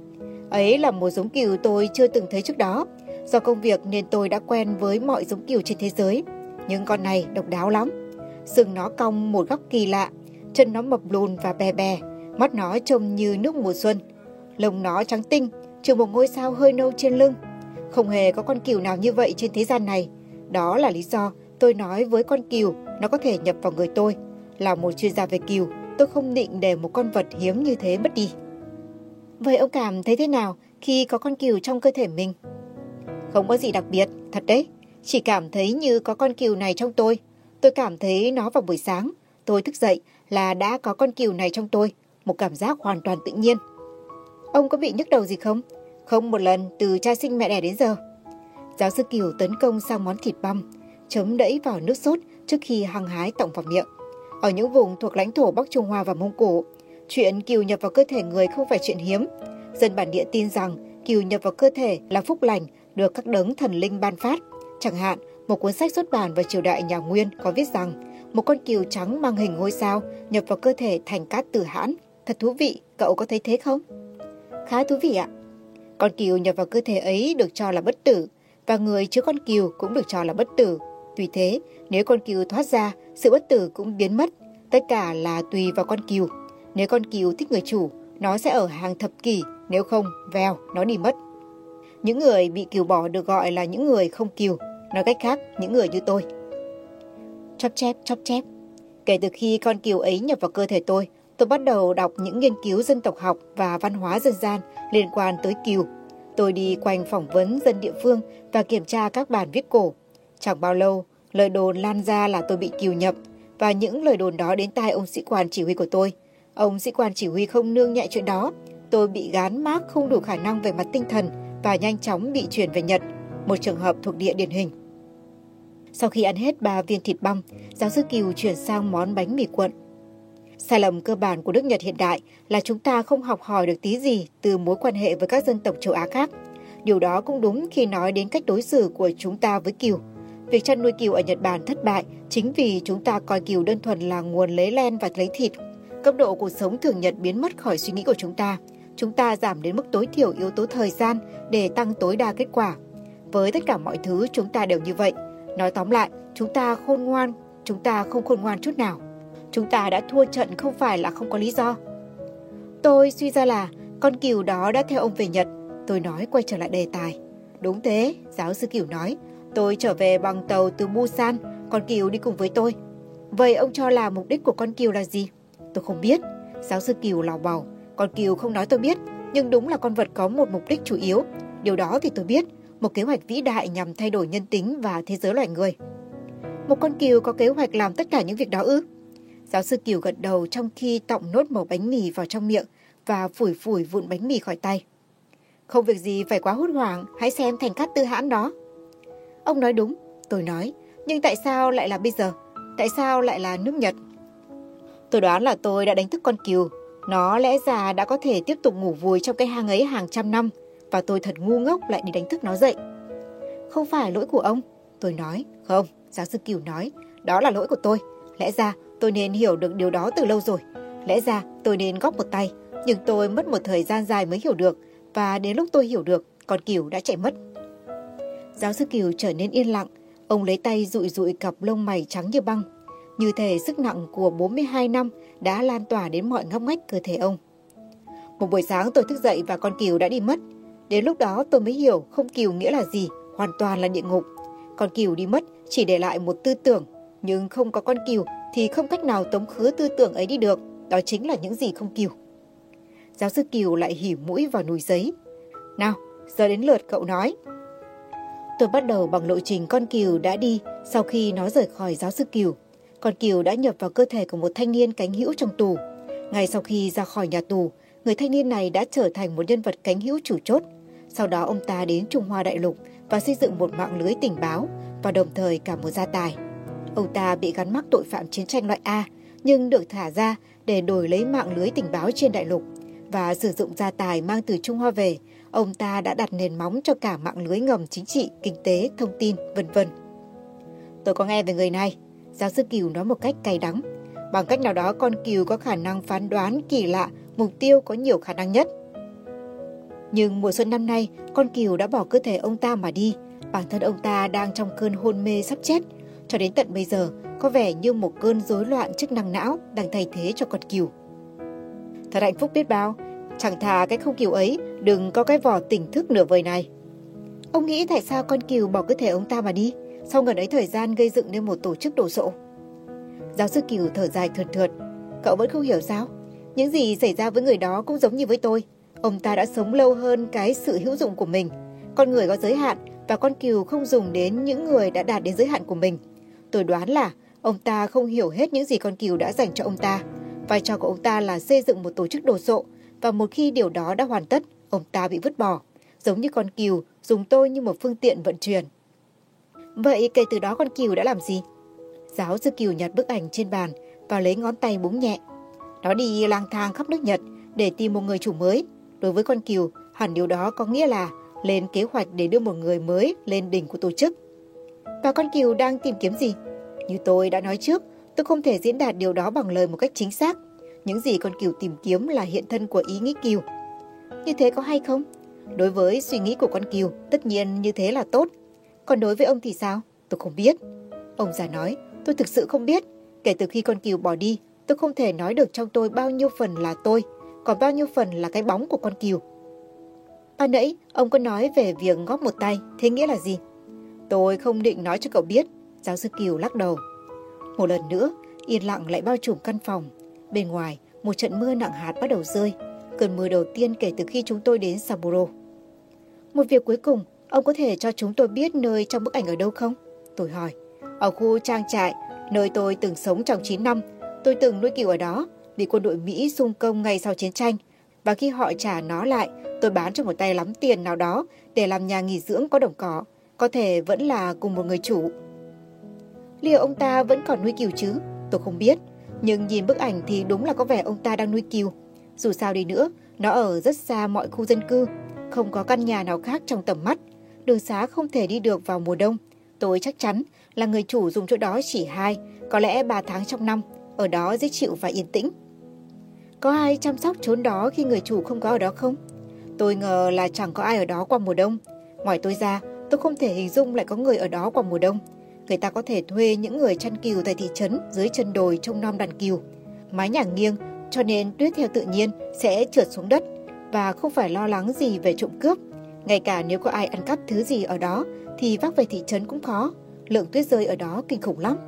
[SPEAKER 1] Ấy là một giống cừu tôi chưa từng thấy trước đó. Do công việc nên tôi đã quen với mọi giống cừu trên thế giới. Nhưng con này độc đáo lắm. Sừng nó cong một góc kỳ lạ, chân nó mập lùn và bè bè, mắt nó trông như nước mùa xuân. Lông nó trắng tinh, trừ một ngôi sao hơi nâu trên lưng. Không hề có con cừu nào như vậy trên thế gian này. Đó là lý do tôi nói với con cừu nó có thể nhập vào người tôi. Là một chuyên gia về cừu, tôi không định để một con vật hiếm như thế mất đi. Vậy ông cảm thấy thế nào khi có con cừu trong cơ thể mình? Không có gì đặc biệt, thật đấy. Chỉ cảm thấy như có con cừu này trong tôi. Tôi cảm thấy nó vào buổi sáng. Tôi thức dậy là đã có con cừu này trong tôi. Một cảm giác hoàn toàn tự nhiên. Ông có bị nhức đầu gì không? Không một lần từ cha sinh mẹ đẻ đến giờ. Giáo sư Cửu tấn công sang món thịt băm, chấm đẫy vào nước sốt trước khi hăng hái tọng vào miệng. Ở những vùng thuộc lãnh thổ Bắc Trung Hoa và Mông Cổ, chuyện cừu nhập vào cơ thể người không phải chuyện hiếm. Dân bản địa tin rằng cừu nhập vào cơ thể là phúc lành được các đấng thần linh ban phát. Chẳng hạn, một cuốn sách xuất bản vào triều đại nhà Nguyên có viết rằng một con cừu trắng mang hình ngôi sao nhập vào cơ thể Thành Cát Tử Hãn. Thật thú vị, cậu có thấy thế không? Khá thú vị ạ. Con cừu nhập vào cơ thể ấy được cho là bất tử, và người chứa con cừu cũng được cho là bất tử. Tuy thế, nếu con cừu thoát ra, sự bất tử cũng biến mất. Tất cả là tùy vào con cừu. Nếu con cừu thích người chủ, nó sẽ ở hàng thập kỷ, nếu không, vèo, nó đi mất. Những người bị cừu bỏ được gọi là những người không cừu, nói cách khác, những người như tôi. Chóp chép. Kể từ khi con cừu ấy nhập vào cơ thể tôi bắt đầu đọc những nghiên cứu dân tộc học và văn hóa dân gian liên quan tới cừu. Tôi đi quanh phỏng vấn dân địa phương và kiểm tra các bản viết cổ. Chẳng bao lâu, lời đồn lan ra là tôi bị cừu nhập, và những lời đồn đó đến tai ông sĩ quan chỉ huy của tôi. Ông sĩ quan chỉ huy không nương nhẹ chuyện đó. Tôi bị gán mác không đủ khả năng về mặt tinh thần và nhanh chóng bị chuyển về Nhật, một trường hợp thuộc địa điển hình. Sau khi ăn hết 3 viên thịt băm, giáo sư Kiều chuyển sang món bánh mì cuộn. Sai lầm cơ bản của nước Nhật hiện đại là chúng ta không học hỏi được tí gì từ mối quan hệ với các dân tộc châu Á khác. Điều đó cũng đúng khi nói đến cách đối xử của chúng ta với cừu. Việc chăn nuôi cừu ở Nhật Bản thất bại chính vì chúng ta coi cừu đơn thuần là nguồn lấy len và lấy thịt. Cấp độ cuộc sống thường nhật biến mất khỏi suy nghĩ của chúng ta. Chúng ta giảm đến mức tối thiểu yếu tố thời gian để tăng tối đa kết quả. Với tất cả mọi thứ chúng ta đều như vậy. Nói tóm lại, chúng ta khôn ngoan, chúng ta không khôn ngoan chút nào. Chúng ta đã thua trận không phải là không có lý do. Tôi suy ra là con cừu đó đã theo ông về Nhật. Tôi nói quay trở lại đề tài. Đúng thế, giáo sư Kiều nói. Tôi trở về bằng tàu từ Busan, con cừu đi cùng với tôi. Vậy ông cho là mục đích của con cừu là gì? Tôi không biết. Giáo sư Kiều lào bào. Con cừu không nói tôi biết, nhưng đúng là con vật có một mục đích chủ yếu. Điều đó thì tôi biết, một kế hoạch vĩ đại nhằm thay đổi nhân tính và thế giới loài người. Một con cừu có kế hoạch làm tất cả những việc đó ư? Giáo sư Kiều gật đầu trong khi tọng nốt mẩu bánh mì vào trong miệng và phủi phủi vụn bánh mì khỏi tay. Không việc gì phải quá hốt hoảng, hãy xem thành cát tư hãn đó. Ông nói đúng, tôi nói, nhưng tại sao lại là bây giờ? Tại sao lại là nước Nhật? Tôi đoán là tôi đã đánh thức con cừu. Nó lẽ ra đã có thể tiếp tục ngủ vùi trong cái hang ấy hàng trăm năm, và tôi thật ngu ngốc lại đi đánh thức nó dậy. Không phải lỗi của ông, tôi nói. Không, giáo sư Kiều nói, đó là lỗi của tôi. Lẽ ra tôi nên hiểu được điều đó từ lâu rồi. Lẽ ra tôi nên góp một tay, nhưng tôi mất một thời gian dài mới hiểu được, và đến lúc tôi hiểu được, con cừu đã chạy mất. Giáo sư Kiều trở nên yên lặng, ông lấy tay dụi dụi cặp lông mày trắng như băng. Như thể sức nặng của 42 năm đã lan tỏa đến mọi ngóc ngách cơ thể ông. Một buổi sáng tôi thức dậy và con cừu đã đi mất. Đến lúc đó tôi mới hiểu không cừu nghĩa là gì, hoàn toàn là địa ngục. Con cừu đi mất chỉ để lại một tư tưởng, nhưng không có con cừu thì không cách nào tống khứ tư tưởng ấy đi được. Đó chính là những gì không cừu. Giáo sư Kiều lại hỉ mũi vào nùi giấy. Nào, giờ đến lượt cậu nói. Tôi bắt đầu bằng lộ trình con cừu đã đi sau khi nó rời khỏi giáo sư Kiều. Con cừu đã nhập vào cơ thể của một thanh niên cánh hữu trong tù. Ngay sau khi ra khỏi nhà tù, người thanh niên này đã trở thành một nhân vật cánh hữu chủ chốt. Sau đó ông ta đến Trung Hoa Đại Lục và xây dựng một mạng lưới tình báo và đồng thời cả một gia tài. Ông ta bị gắn mắc tội phạm chiến tranh loại A nhưng được thả ra để đổi lấy mạng lưới tình báo trên đại lục. Và sử dụng gia tài mang từ Trung Hoa về, ông ta đã đặt nền móng cho cả mạng lưới ngầm chính trị, kinh tế, thông tin, vân vân. Tôi có nghe về người này, giáo sư Kiều nói một cách cay đắng. Bằng cách nào đó con cừu có khả năng phán đoán kỳ lạ mục tiêu có nhiều khả năng nhất. Nhưng mùa xuân năm nay, con cừu đã bỏ cơ thể ông ta mà đi. Bản thân ông ta đang trong cơn hôn mê sắp chết. Cho đến tận bây giờ, có vẻ như một cơn rối loạn chức năng não đang thay thế cho con cừu. Thật hạnh phúc biết bao, chẳng thà cái không cừu ấy đừng có cái vỏ tỉnh thức nửa vời này. Ông nghĩ tại sao con cừu bỏ cơ thể ông ta mà đi, sau ngần ấy thời gian gây dựng nên một tổ chức đồ sộ? Giáo sư Kiều thở dài thườn thượt. Cậu vẫn không hiểu sao? Những gì xảy ra với người đó cũng giống như với tôi. Ông ta đã sống lâu hơn cái sự hữu dụng của mình. Con người có giới hạn và con cừu không dùng đến những người đã đạt đến giới hạn của mình. Tôi đoán là ông ta không hiểu hết những gì con cừu đã dành cho ông ta. Vai trò của ông ta là xây dựng một tổ chức đồ sộ, và một khi điều đó đã hoàn tất, ông ta bị vứt bỏ, giống như con cừu dùng tôi như một phương tiện vận chuyển. Vậy kể từ đó con cừu đã làm gì? Giáo sư Kiều nhặt bức ảnh trên bàn và lấy ngón tay búng nhẹ. Nó đi lang thang khắp nước Nhật để tìm một người chủ mới. Đối với con cừu, hẳn điều đó có nghĩa là lên kế hoạch để đưa một người mới lên đỉnh của tổ chức. Và con cừu đang tìm kiếm gì? Như tôi đã nói trước, tôi không thể diễn đạt điều đó bằng lời một cách chính xác. Những gì con cừu tìm kiếm là hiện thân của ý nghĩ cừu. Như thế có hay không? Đối với suy nghĩ của con cừu, tất nhiên như thế là tốt. Còn đối với ông thì sao? Tôi không biết. Ông già nói, tôi thực sự không biết. Kể từ khi con cừu bỏ đi, tôi không thể nói được trong tôi bao nhiêu phần là tôi, còn bao nhiêu phần là cái bóng của con cừu. Ban nãy, ông có nói về việc góp một tay, thế nghĩa là gì? Tôi không định nói cho cậu biết, giáo sư Kiều lắc đầu. Một lần nữa, yên lặng lại bao trùm căn phòng. Bên ngoài, một trận mưa nặng hạt bắt đầu rơi, cơn mưa đầu tiên kể từ khi chúng tôi đến Sapporo. Một việc cuối cùng, ông có thể cho chúng tôi biết nơi trong bức ảnh ở đâu không? Tôi hỏi. Ở khu trang trại, nơi tôi từng sống trong 9 năm, tôi từng nuôi cừu ở đó, bị quân đội Mỹ xung công ngay sau chiến tranh. Và khi họ trả nó lại, tôi bán cho một tay lắm tiền nào đó để làm nhà nghỉ dưỡng có đồng cỏ. Có thể vẫn là cùng một người chủ. Liệu ông ta vẫn còn nuôi cừu chứ? Tôi không biết, nhưng nhìn bức ảnh thì đúng là có vẻ ông ta đang nuôi cừu. Dù sao đi nữa, nó ở rất xa mọi khu dân cư, không có căn nhà nào khác trong tầm mắt. Đường xá không thể đi được vào mùa đông. Tôi chắc chắn là người chủ dùng chỗ đó chỉ 2, có lẽ 3 tháng trong năm, ở đó dễ chịu và yên tĩnh. Có ai chăm sóc chốn đó khi người chủ không có ở đó không? Tôi ngờ là chẳng có ai ở đó qua mùa đông. Ngoài tôi ra, tôi không thể hình dung lại có người ở đó qua mùa đông. Người ta có thể thuê những người chăn cừu tại thị trấn dưới chân đồi trông nom đàn cừu. Mái nhà nghiêng, cho nên tuyết theo tự nhiên sẽ trượt xuống đất và không phải lo lắng gì về trộm cướp. Ngay cả nếu có ai ăn cắp thứ gì ở đó thì vác về thị trấn cũng khó. Lượng tuyết rơi ở đó kinh khủng lắm.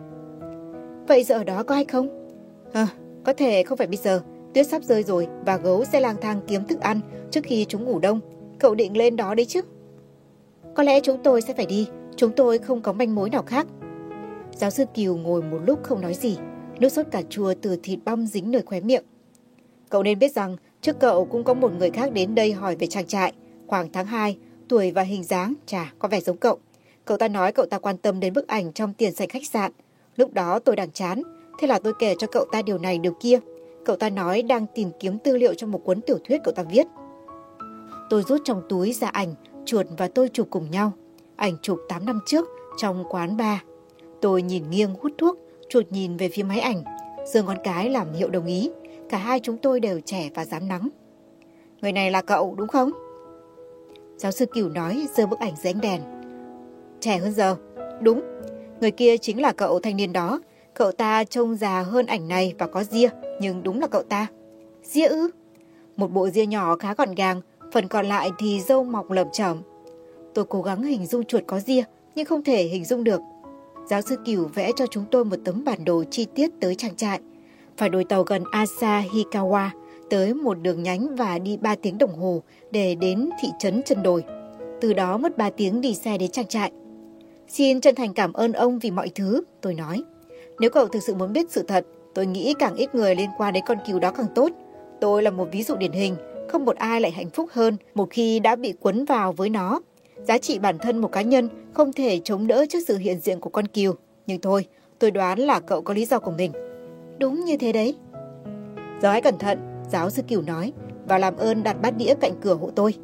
[SPEAKER 1] Vậy giờ ở đó có ai không? Có thể không phải bây giờ. Tuyết sắp rơi rồi và gấu sẽ lang thang kiếm thức ăn trước khi chúng ngủ đông. Cậu định lên đó đấy chứ? Có lẽ chúng tôi sẽ phải đi. Chúng tôi không có manh mối nào khác. Giáo sư Kiều ngồi một lúc không nói gì. Nước sốt cà chua từ thịt băm dính nơi khóe miệng. Cậu nên biết rằng trước cậu cũng có một người khác đến đây hỏi về trang trại. Khoảng tháng 2, tuổi và hình dáng chả có vẻ giống cậu. Cậu ta nói cậu ta quan tâm đến bức ảnh trong tiền sảnh khách sạn. Lúc đó tôi đang chán, thế là tôi kể cho cậu ta điều này điều kia. Cậu ta nói đang tìm kiếm tư liệu cho một cuốn tiểu thuyết cậu ta viết. Tôi rút trong túi ra ảnh, Chuột và tôi chụp cùng nhau. Ảnh chụp 8 năm trước trong quán bar. Tôi nhìn nghiêng hút thuốc, Chuột nhìn về phía máy ảnh, giơ ngón cái làm hiệu đồng ý. Cả hai chúng tôi đều trẻ và dám nắng. Người này là cậu đúng không? Giáo sư Cửu nói, giơ bức ảnh dưới ánh đèn. Trẻ hơn giờ. Đúng, người kia chính là cậu thanh niên đó. Cậu ta trông già hơn ảnh này và có ria, nhưng đúng là cậu ta. Ria ư? Một bộ ria nhỏ khá gọn gàng, phần còn lại thì râu mọc lởm chởm. Tôi cố gắng hình dung Chuột có ria, nhưng không thể hình dung được. Giáo sư Cửu vẽ cho chúng tôi một tấm bản đồ chi tiết tới trang trại. Phải đồi tàu gần Asahikawa, tới một đường nhánh và đi 3 tiếng đồng hồ để đến thị trấn chân đồi. Từ đó mất 3 tiếng đi xe đến trang trại. Xin chân thành cảm ơn ông vì mọi thứ, tôi nói. Nếu cậu thực sự muốn biết sự thật, tôi nghĩ càng ít người liên quan đến con cừu đó càng tốt. Tôi là một ví dụ điển hình, không một ai lại hạnh phúc hơn một khi đã bị cuốn vào với nó. Giá trị bản thân một cá nhân không thể chống đỡ trước sự hiện diện của con cừu. Nhưng thôi, tôi đoán là cậu có lý do của mình. Đúng như thế đấy. Giờ hãy cẩn thận, giáo sư Cửu nói, và làm ơn đặt bát đĩa cạnh cửa hộ tôi.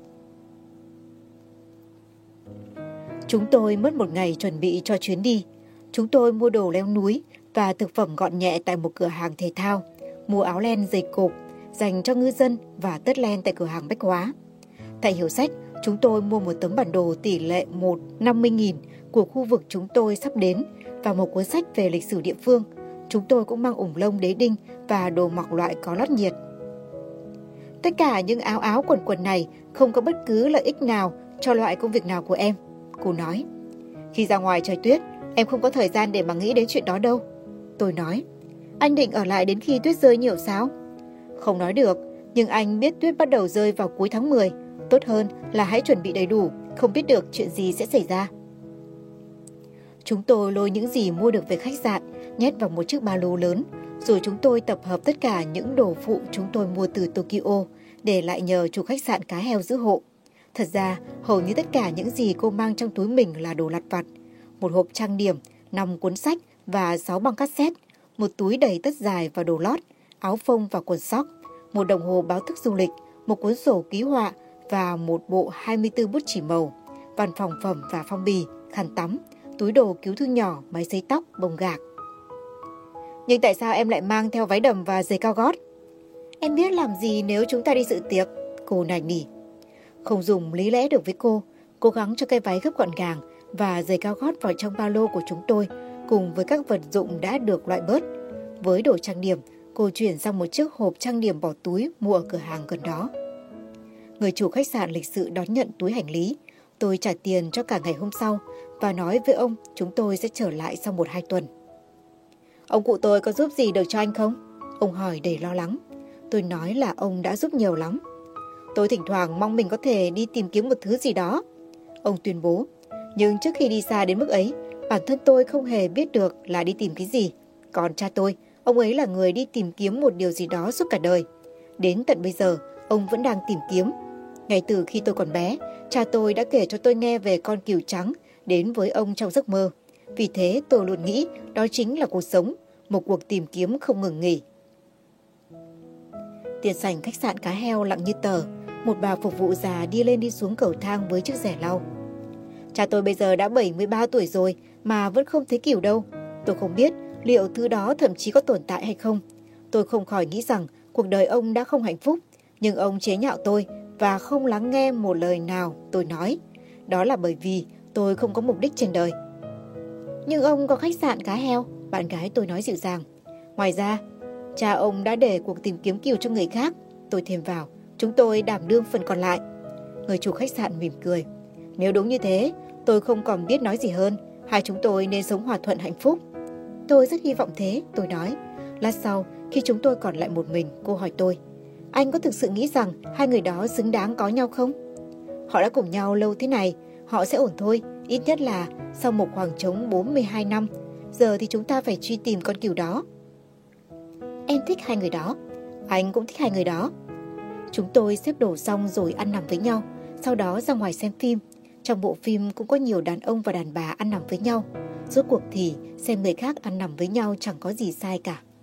[SPEAKER 1] Chúng tôi mất một ngày chuẩn bị cho chuyến đi. Chúng tôi mua đồ leo núi và thực phẩm gọn nhẹ tại một cửa hàng thể thao, mua áo len dày cộp dành cho ngư dân và tất len tại cửa hàng bách hóa. Tại hiệu sách, chúng tôi mua một tấm bản đồ tỷ lệ 1:50.000 của khu vực chúng tôi sắp đến và một cuốn sách về lịch sử địa phương. Chúng tôi cũng mang ủng lông đế đinh và đồ mặc loại có lót nhiệt. Tất cả những áo quần này không có bất cứ lợi ích nào cho loại công việc nào của em, cô nói. Khi ra ngoài trời tuyết, em không có thời gian để mà nghĩ đến chuyện đó đâu. Tôi nói, anh định ở lại đến khi tuyết rơi nhiều sao? Không nói được, nhưng anh biết tuyết bắt đầu rơi vào cuối tháng 10. Tốt hơn là hãy chuẩn bị đầy đủ, không biết được chuyện gì sẽ xảy ra. Chúng tôi lôi những gì mua được về khách sạn, nhét vào một chiếc ba lô lớn, rồi chúng tôi tập hợp tất cả những đồ phụ chúng tôi mua từ Tokyo để lại nhờ chủ khách sạn cá heo giữ hộ. Thật ra, hầu như tất cả những gì cô mang trong túi mình là đồ lặt vặt. Một hộp trang điểm, 5 cuốn sách và 6 băng cassette, một túi đầy tất dài và đồ lót, áo phông và quần sóc, một đồng hồ báo thức du lịch, một cuốn sổ ký họa và một bộ 24 bút chì màu, văn phòng phẩm và phong bì, khăn tắm, túi đồ cứu thương nhỏ, máy sấy tóc, bông gạc. Nhưng tại sao em lại mang theo váy đầm và giày cao gót? Em biết làm gì nếu chúng ta đi dự tiệc, cô nài nỉ. Không dùng lý lẽ được với cô, cố gắng cho cái váy gấp gọn gàng và giày cao gót vào trong ba lô của chúng tôi, cùng với các vật dụng đã được loại bớt. Với đồ trang điểm, cô chuyển sang một chiếc hộp trang điểm bỏ túi mua ở cửa hàng gần đó. Người chủ khách sạn lịch sự đón nhận túi hành lý. Tôi trả tiền cho cả ngày hôm sau và nói với ông chúng tôi sẽ trở lại sau 1-2 tuần. Ông cụ tôi có giúp gì được cho anh không? Ông hỏi đầy lo lắng. Tôi nói là ông đã giúp nhiều lắm. Tôi thỉnh thoảng mong mình có thể đi tìm kiếm một thứ gì đó. Ông tuyên bố. Nhưng trước khi đi xa đến mức ấy, bản thân tôi không hề biết được là đi tìm cái gì. Còn cha tôi, ông ấy là người đi tìm kiếm một điều gì đó suốt cả đời. Đến tận bây giờ, ông vẫn đang tìm kiếm. Ngay từ khi tôi còn bé, cha tôi đã kể cho tôi nghe về con cừu trắng đến với ông trong giấc mơ. Vì thế tôi luôn nghĩ đó chính là cuộc sống, một cuộc tìm kiếm không ngừng nghỉ. Tiền sảnh khách sạn Cá Heo lặng như tờ. Một bà phục vụ già đi lên đi xuống cầu thang với chiếc rẻ lau. Cha tôi bây giờ đã 73 tuổi rồi mà vẫn không thấy kiểu đâu. Tôi không biết liệu thứ đó thậm chí có tồn tại hay không. Tôi không khỏi nghĩ rằng cuộc đời ông đã không hạnh phúc, nhưng ông chế nhạo tôi và không lắng nghe một lời nào tôi nói. Đó là bởi vì tôi không có mục đích trên đời. Nhưng ông có khách sạn Cá Heo, bạn gái tôi nói dịu dàng. Ngoài ra, cha ông đã để cuộc tìm kiếm kiều cho người khác. Tôi thêm vào, chúng tôi đảm đương phần còn lại. Người chủ khách sạn mỉm cười. Nếu đúng như thế, tôi không còn biết nói gì hơn. Hai chúng tôi nên sống hòa thuận hạnh phúc. Tôi rất hy vọng thế, tôi nói. Lát sau, khi chúng tôi còn lại một mình, cô hỏi tôi. Anh có thực sự nghĩ rằng hai người đó xứng đáng có nhau không? Họ đã cùng nhau lâu thế này, họ sẽ ổn thôi. Ít nhất là sau một khoảng trống 42 năm. Giờ thì chúng ta phải truy tìm con cừu đó. Em thích hai người đó. Anh cũng thích hai người đó. Chúng tôi xếp đồ xong rồi ăn nằm với nhau. Sau đó ra ngoài xem phim. Trong bộ phim cũng có nhiều đàn ông và đàn bà ăn nằm với nhau. Rốt cuộc thì xem người khác ăn nằm với nhau chẳng có gì sai cả.